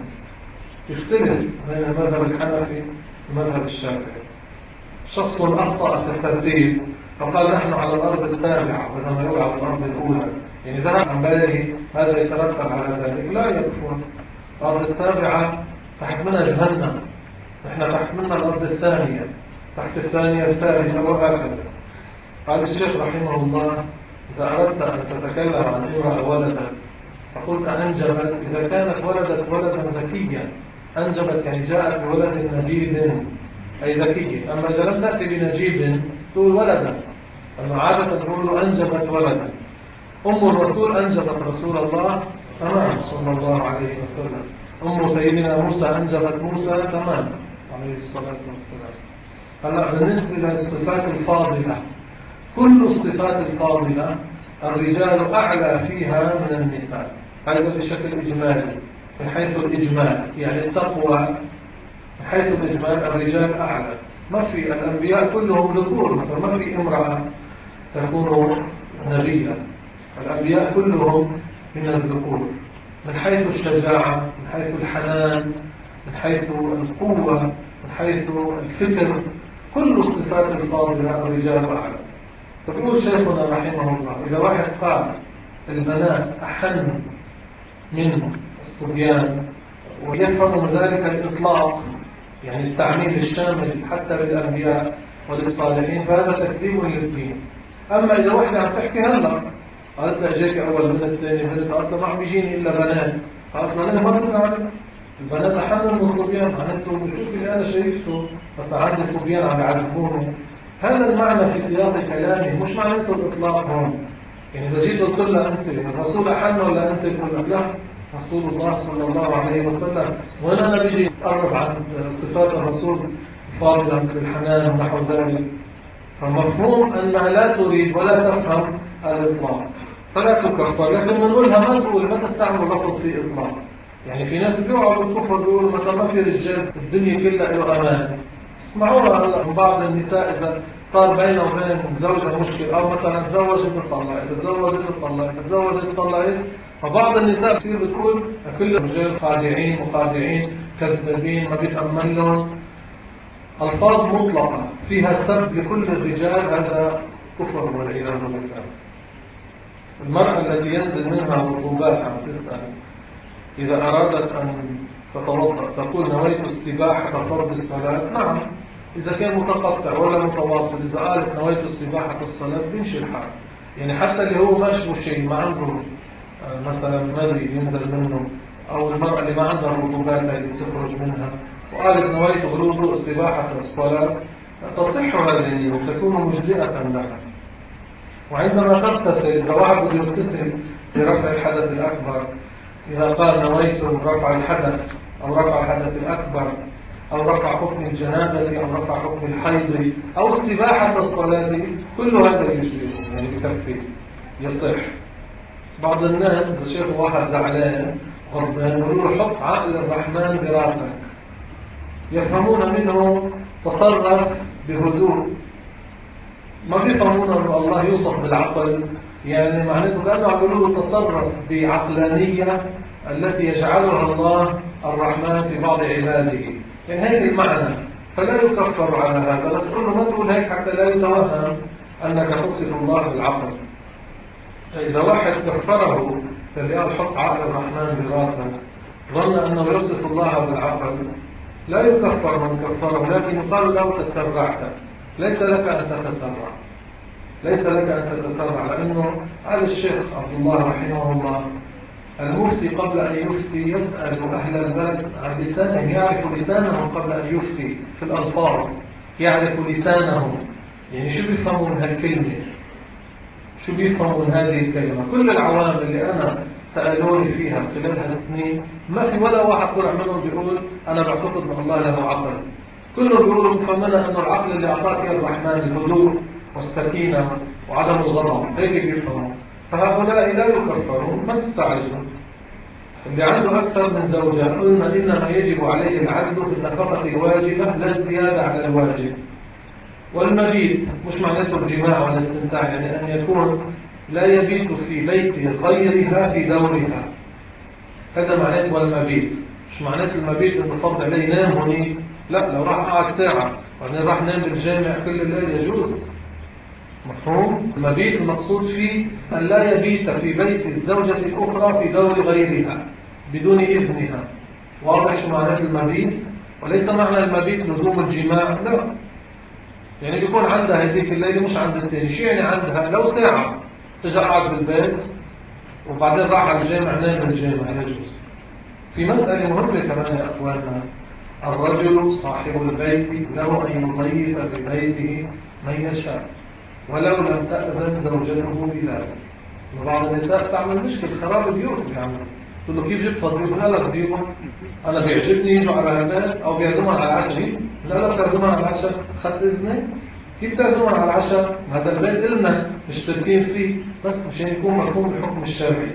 Speaker 1: يختلف بين المذهب الحنفي والمذهب الشافعي. شخص أخطأ في الترتيب فقال نحن على الأرض السابعة بدل ما يقول على الأرض الأولى، يعني ذهب عن باله هذا يترتب على ذلك، لا يكفر. الأرض السابعة تحت منها جهنم، نحن تحت منها الأرض الثانية، تحت الثانية الثالثة وهكذا. قال الشيخ رحمه الله إذا أردت أن تتكلم عن امرأة ولدا فقلت أنجبت، إذا كانت ولدت ولدا ذكيا، أنجبت يعني جاءت بولد نجيب أي ذكي. أما إذا لم تأتي بنجيب تقول ولدا، أما عادة تقول أنجبت ولدا. أم الرسول أنجبت رسول الله تمام صلى الله عليه وسلم. أم سيدنا موسى أنجبت موسى تمام عليه الصلاة والسلام. هلا بالنسبة للصفات الفاضلة، كل الصفات الفاضلة الرجال أعلى فيها من النساء، هذا بشكل إجمالي من حيث الإجمال، يعني التقوى من حيث الإجمال الرجال أعلى. ما في الأنبياء كلهم ذكور، مثلا ما في امرأة تكون نبيا، الأنبياء كلهم من الذكور. من حيث الشجاعة، من حيث الحنان، من حيث القوة، من حيث الفكر، كل الصفات الفاضلة الرجال أعلم. فبيقول شيخنا رحمه الله إذا واحد قال البنات أحن من الصبيان ويفهم ذلك الإطلاق، يعني التعميم الشامل حتى للأنبياء وللصالحين، فهذا تكذيب للدين. أما إذا واحدة عم تحكي هلا قالت لها جيك أول بنت ثاني بنت، قالت لها ما عم بيجيني إلا بنات، قالت لها ليه ما تزعل؟ البنات أحن من الصبيان، معناته بشوف اللي أنا شايفته بس عندي صبيان عم يعذبوني. هذا المعنى في سياق كلامي، مش معناته الإطلاق هون. يعني إذا جيت قلت لها أنت الرسول أحن ولا أنت، بقول لك لا، رسول الله صلى الله عليه وسلم. وين أنا بيجي أقرب عن صفات الرسول الفاضلة مثل الحنان ونحو ذلك. فمفهوم أنها لا تريد ولا تفهم الإطلاق فلا تكفر، لكن نقولها ما تقول، ما تستعمل لفظ في إطلاق. يعني في ناس بيقعوا بالكفر بيقولوا مثلا ما في رجال الدنيا كلها له أمان. اسمعوها هلا من بعض النساء إذا صار بينه وبين زوجها مشكلة، أو مثلا تزوجت وطلقت، تزوجت وطلقت، تزوجت وطلقت، فبعض النساء بتصير بتقول كل الرجال خادعين مخادعين كذابين ما بيتأمن لهم. ألفاظ مطلقة فيها سب لكل الرجال، هذا كفر والعياذ بالله. المرأة التي ينزل منها رطوبات عم تسأل إذا أرادت أن تتوضأ تقول نويت استباحة فرض الصلاة. نعم، إذا كان متقطع ولا متواصل، إذا قالت نويت استباحة الصلاة بيمشي الحال. يعني حتى اللي هو ما اشبه شيء، ما عنده مثلا مذي ينزل منه، أو المرأة اللي ما عندها الرطوبات اللي بتخرج منها وقالت نويت بالوضوء استباحة الصلاة، تصح هذه النية وتكون مجزئة لها. وعندما تغتسل، إذا واحد بده يغتسل لرفع الحدث الأكبر، إذا قال نويت رفع الحدث أو رفع الحدث الأكبر أو رفع حكم الجنابة أو رفع حكم الحيض أو استباحة الصلاة، كل هذا يجزئه، يعني بكفي يصح. بعض الناس إذا شافوا واحد زعلان غضبان يقولوا له حط عقل الرحمن براسك، يفهمون منه تصرف بهدوء، ما بيفهمون أن الله يوصف بالعقل. يعني معناته كأنه يقولوا له تصرف بعقلانية التي يجعلها الله الرحمن في بعض عباده، يعني هذا المعنى. فلا يكفر على هذا، بس قل له ما تقول هيك حتى لا يتوهم أنك تصف الله بالعقل. إذا واحد كفره فاللي قال حط عقل الرحمن براسك ظن أنه يصف الله بالعقل، لا يكفر من كفره، لكن يقال له تسرعت. ليس لك أن تتسرع، ليس لك أن تتسرع، لأنه قال الشيخ عبد الله رحمه الله المفتي قبل أن يفتي يسأل أهل البلد عن لسانهم، يعرف لسانهم قبل أن يفتي في الألفاظ، يعرف لسانهم، يعني شو بيفهموا من هالكلمة، شو بيفهموا من هذه الكلمة. كل العوام اللي أنا سألوني فيها خلال هالسنين ما في ولا واحد طلع منهم بيقول أنا بعتقد أن الله له عقل. كلهم بيقولوا بفهمنا أن العقل اللي أعطاك يا الرحمن الهدوء والسكينة وعدم الغضب، هيك بيفهموا. فهؤلاء لا يكفرون، ما تستعجلوا. اللي عنده أكثر من زوجة قلنا إنما يجب عليه العدل في النفقة الواجبة لا الزيادة على الواجب. والمبيت مش معناته الجماع والاستمتاع، يعني أن يكون لا يبيت في بيت غيرها في دورها، هذا معناته والمبيت. مش معناته المبيت انه فضل عليه ينام هني، لا، لو راح قعد ساعة وبعدين راح نام بالجامع كل الليل يجوز. مفهوم؟ المبيت المقصود فيه أن لا يبيت في بيت الزوجة الأخرى في دور غيرها بدون إذنها. واضح شو معنى المبيت؟ وليس معنى المبيت لزوم الجماع، لا، يعني بيكون عندها هذيك الليلة مش عند الثاني. شو يعني عندها؟ لو ساعة تجي قعد بالبيت وبعدين راح على الجامع نام بالجامع يجوز. في مسألة مهمة كمان يا أخواننا، الرجل صاحب البيت له أن يضيف ببيته من يشاء ولو لم تأذن زوجته بذلك. وبعض النساء تعمل مشكل خراب البيوت، يعني تقول له كيف جبت الضيوف؟ لا لا تجيبهم، أنا بيعجبني يجوا على البيت أو بيعزمون على العشاء. لا لا بتعزمون على العشاء، خدت إذنك؟ كيف تعزمون على العشاء؟ هذا البيت إلنا مشتركين فيه، بس مشان يكون مفهوم الحكم الشرعي.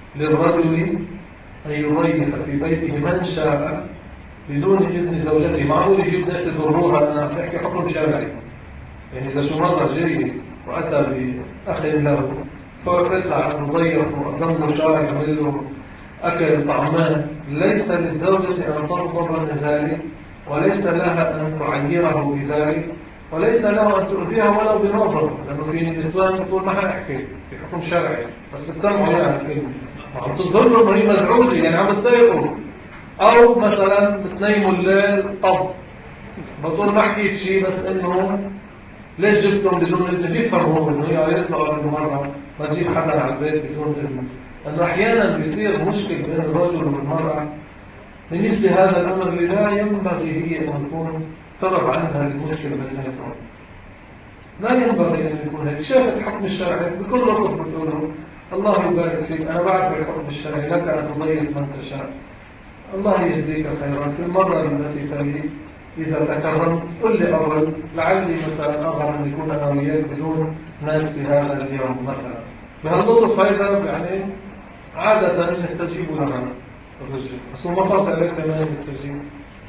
Speaker 1: للرجل أن يضيف في بيته من شاء بدون إذن زوجته. معقول يجيب ناس يضروها؟ أنا بحكي حكم شرعي. يعني إذا شو مرة جاي وأتى بأخ له فأطلع عنه ضيف وأقدم له شاي يعمل له أكل طعمان ليس للزوجة أن تغضب من ذلك، وليس لها أن تعيره بذلك، وليس له أن تؤذيها ولو بنظر، لأنه في الإسلام بتقول ما حأحكي في حكم شرعي بس بتسمعوا إياها الكلمة، وعم تظهر له إنه هي مزعوجة يعني عم تضايقه، أو مثلا بتنيموا الليل طب بتقول ما حكيت شيء بس إنه ليش جبتهم بدون إذن. بيفهم هو إنه هي قالت له قبل مرة ما تجيب حدا على البيت بدون إذن، لأنه أحيانا بيصير مشكل بين الرجل والمرأة من مثل هذا الأمر اللي لا ينبغي هي أن تكون سبب عندها المشكلة بيناتهم. لا ينبغي أن يكون هيك. شافت الحكم الشرعي بكل لطف بتقول له الله يبارك فيك، أنا بعرف الحكم الشرعي لك أن تضيف من تشاء، الله يجزيك خيرا. في المرة التي تلي إذا تكرمت قل لي أول لعلي مثلا أرغب أن يكون أنا وياك بدون ناس في هذا اليوم مثلا. بهاللطف هذا يعني عادة يستجيب لها الرجل، بس هو ما فات عليك كمان يستجيب.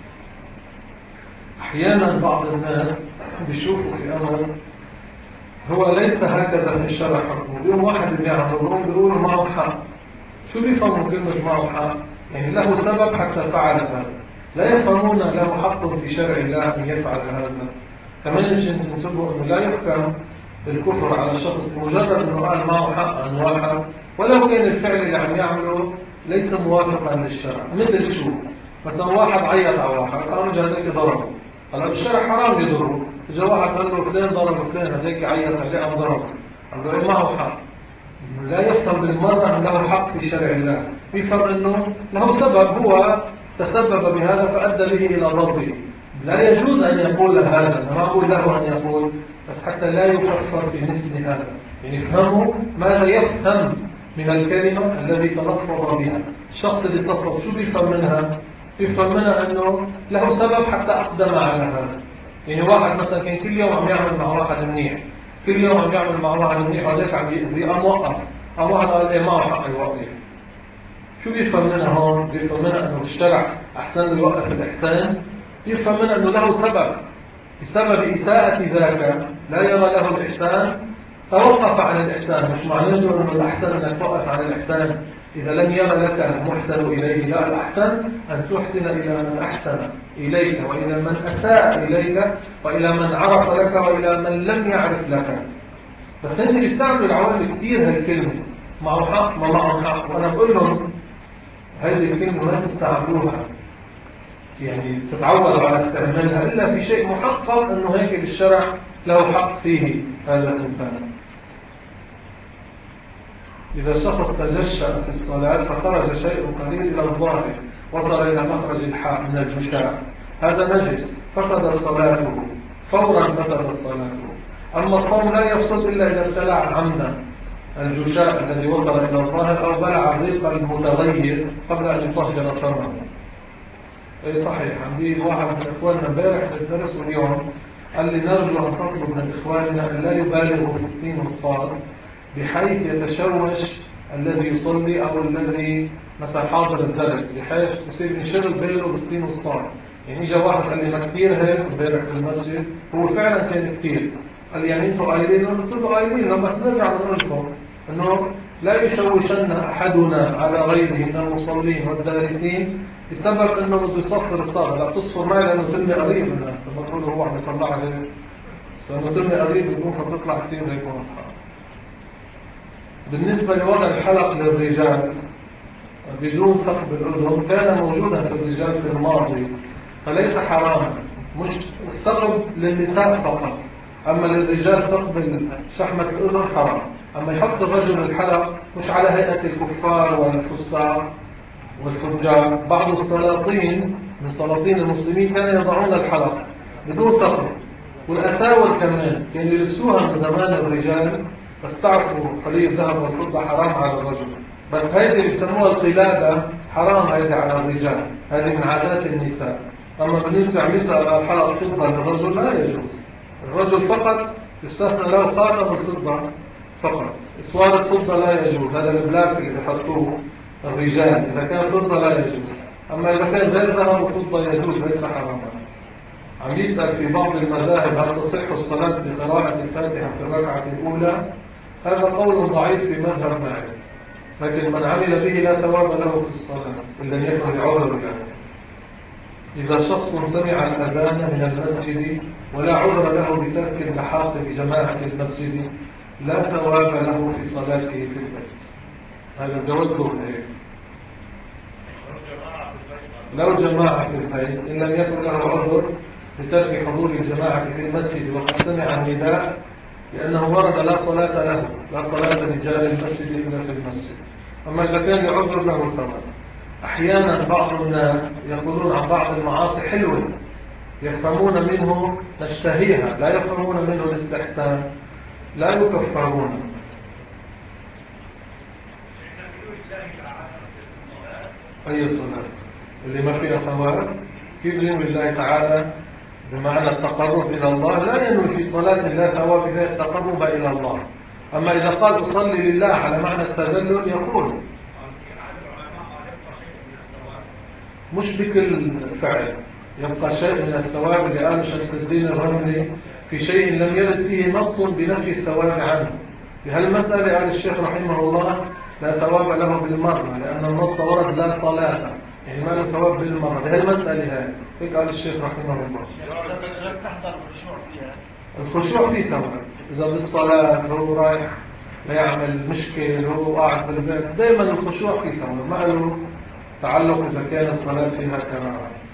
Speaker 1: أحيانا بعض الناس بيشوفوا في أمر هو ليس هكذا في الشرع حكمه، بيقوم واحد بيعملون بيقولوا معه حق. شو بيفهموا كلمة معه حق؟ يعني له سبب حتى فعل هذا، لا يفهمون له حق في شرع الله أن يفعل هذا. كمان مش تنتبهوا أنه لا يحكم بالكفر على شخص مجرد أنه قال معه حق عن واحد ولو كان الفعل اللي عم يعمله ليس موافقا للشرع. مثل شو؟ مثلا واحد عيط على واحد قام رجع هذاك ضربه، هلا بالشرع حرام يضربه، اجى واحد قال له فلان ضرب فلان هذاك عيط عليه قام ضربه، قال له إيه معه حق. لا يفهم بالمرة أن له حق في شرع الله، يفهم أنه له سبب هو تسبب بهذا فأدى به إلى ضربه. لا يجوز أن يقول هذا، أنا ما أقول له أن يقول، بس حتى لا يكفر في مثل هذا. يعني يفهموا ماذا يفهم من الكلمة الذي تلفظ بها. الشخص اللي تلفظ شو بيفهم منها؟ بيفهم منها أنه له سبب حتى أقدم على هذا. يعني واحد مثلا كان كل يوم عم يعمل مع واحد منيح، كل يوم عم يعمل مع واحد منيح وهذاك عم يأذي، قام وقف، قام واحد قال إيه معه حق يوقف. شو بيفهم منها هون؟ بيفهم منها أنه بالشرع أحسن له يوقف الإحسان، بيفهم منها أنه له سبب، بسبب إساءة ذاك لا يرى له الإحسان توقف عن الإحسان. مش معناته أنه الأحسن أنك توقف عن الإحسان إذا لم يرى لك المحسن إليه، لا، الأحسن أن تحسن إلى من أحسن إليك وإلى من أساء إليك وإلى من عرف لك وإلى من لم يعرف لك. بس هن بيستعملوا العوام كتير هالكلمة معه حق ما معه حق، وأنا بقول لهم هذه الكلمة ما تستعملوها، يعني تتعودوا على استعمالها إلا في شيء محقق أنه هيك بالشرع له حق فيه هذا الإنسان. إذا شخص تجشأ في الصلاة فخرج شيء قليل إلى الظاهر وصل إلى مخرج الحاء من الجشاء، هذا نجس فسدت صلاته فورا، فسدت صلاته. أما الصوم لا يفسد إلا إذا ابتلع عمدا الجشاء الذي وصل إلى الظاهر أو بلع الريق المتغير قبل أن يطهر فمه. اي صحيح. عندي واحد من اخواننا امبارح بالدرس واليوم قال لي نرجو ان تطلب من اخواننا ان لا يبالغوا في السين والصاد بحيث يتشوش الذي يصلي او الذي مثلا حاضر الدرس، بحيث تصير انشغل بينه بالسين والصاد. يعني اجى واحد قال لي ما كثير هيك امبارح في المسجد، هو فعلا كان كثير. قال لي يعني انتم قايلين؟ قلت له قايلين بس نرجع نقول لكم انه لا يشوشن احدنا على غيره من المصلين والدارسين بسبب انه بده يصفر الصلاه. لا تصفر معي لانه تلمي قريب منها، لما تقول هو عم يطلعها هيك لانه تلمي قريب بيكون فبتطلع كثير هيك واضحه. بالنسبه لوضع الحلق للرجال بدون ثقب الاذن كان موجودا في الرجال في الماضي فليس حراما، مش الثقب للنساء فقط، اما للرجال ثقب شحمه الاذن حرام. اما يحط الرجل الحلق مش على هيئه الكفار والفساق والفجار. بعض السلاطين من سلاطين المسلمين كانوا يضعون الحلق بدون ثقب، والأساور كمان كانوا يلبسوها من زمان الرجال، بس تعرفوا حلي الذهب والفضة حرام على الرجل، بس هذه اللي بسموها القلادة حرام هذه على الرجال، هذه من عادات النساء. أما بالنسبة لنساء الحلق فضة للرجل لا يجوز. الرجل فقط يستثنى له خاتم الفضة فقط، اسوار الفضة لا يجوز، هذا البلاك اللي بيحطوه الرجال إذا كان فضة لا يجوز. أما إذا كان غير ذهب وفضة يجوز ليس حراما. عم يسأل في بعض المذاهب هل تصح الصلاة بقراءة الفاتحة في الركعة الأولى؟ هذا قول ضعيف في مذهب مالك، لكن من عمل به لا ثواب له في الصلاة إن لم يكن لعذر يعني. إذا شخص سمع الأذان من المسجد ولا عذر له بترك اللحاق بجماعة المسجد لا ثواب له في صلاته في البيت. هذا زوجه هيك. لو جماعة في البيت إن لم يكن له عذر بترك حضور الجماعة في المسجد وقد سمع النداء لأنه ورد لا صلاة له لا صلاة لرجال المسجد إلا في المسجد. أما إذا كان لعذر له ثواب. أحيانا بعض الناس يقولون عن بعض المعاصي حلوة يفهمون منه نشتهيها لا يفهمون منه الاستحسان لا يكفرون. أي صلاة اللي ما فيها ثواب كيف ينوي الله تعالى بمعنى التقرب إلى الله لا ينوي في صلاة لا ثواب فيها التقرب إلى الله. أما إذا قال أصلي لله على معنى التذلل يقول مش بكل فعل يبقى شيء من الثواب اللي قال شمس الدين الرملي في شيء لم يرد فيه نص بنفي الثواب عنه. بهالمسألة قال الشيخ رحمه الله لا ثواب له بالمرة لأن النص ورد لا صلاة يعني ما له ثواب بالمرة. بهالمسألة هاي هيك قال الشيخ رحمه الله.
Speaker 2: بس تحضر الخشوع فيها.
Speaker 1: الخشوع فيه ثواب إذا بالصلاة هو رايح لا يعمل مشكل هو قاعد بالبيت دائما الخشوع فيه ثواب ما له تعلق إذا كان الصلاة فيها كراهة.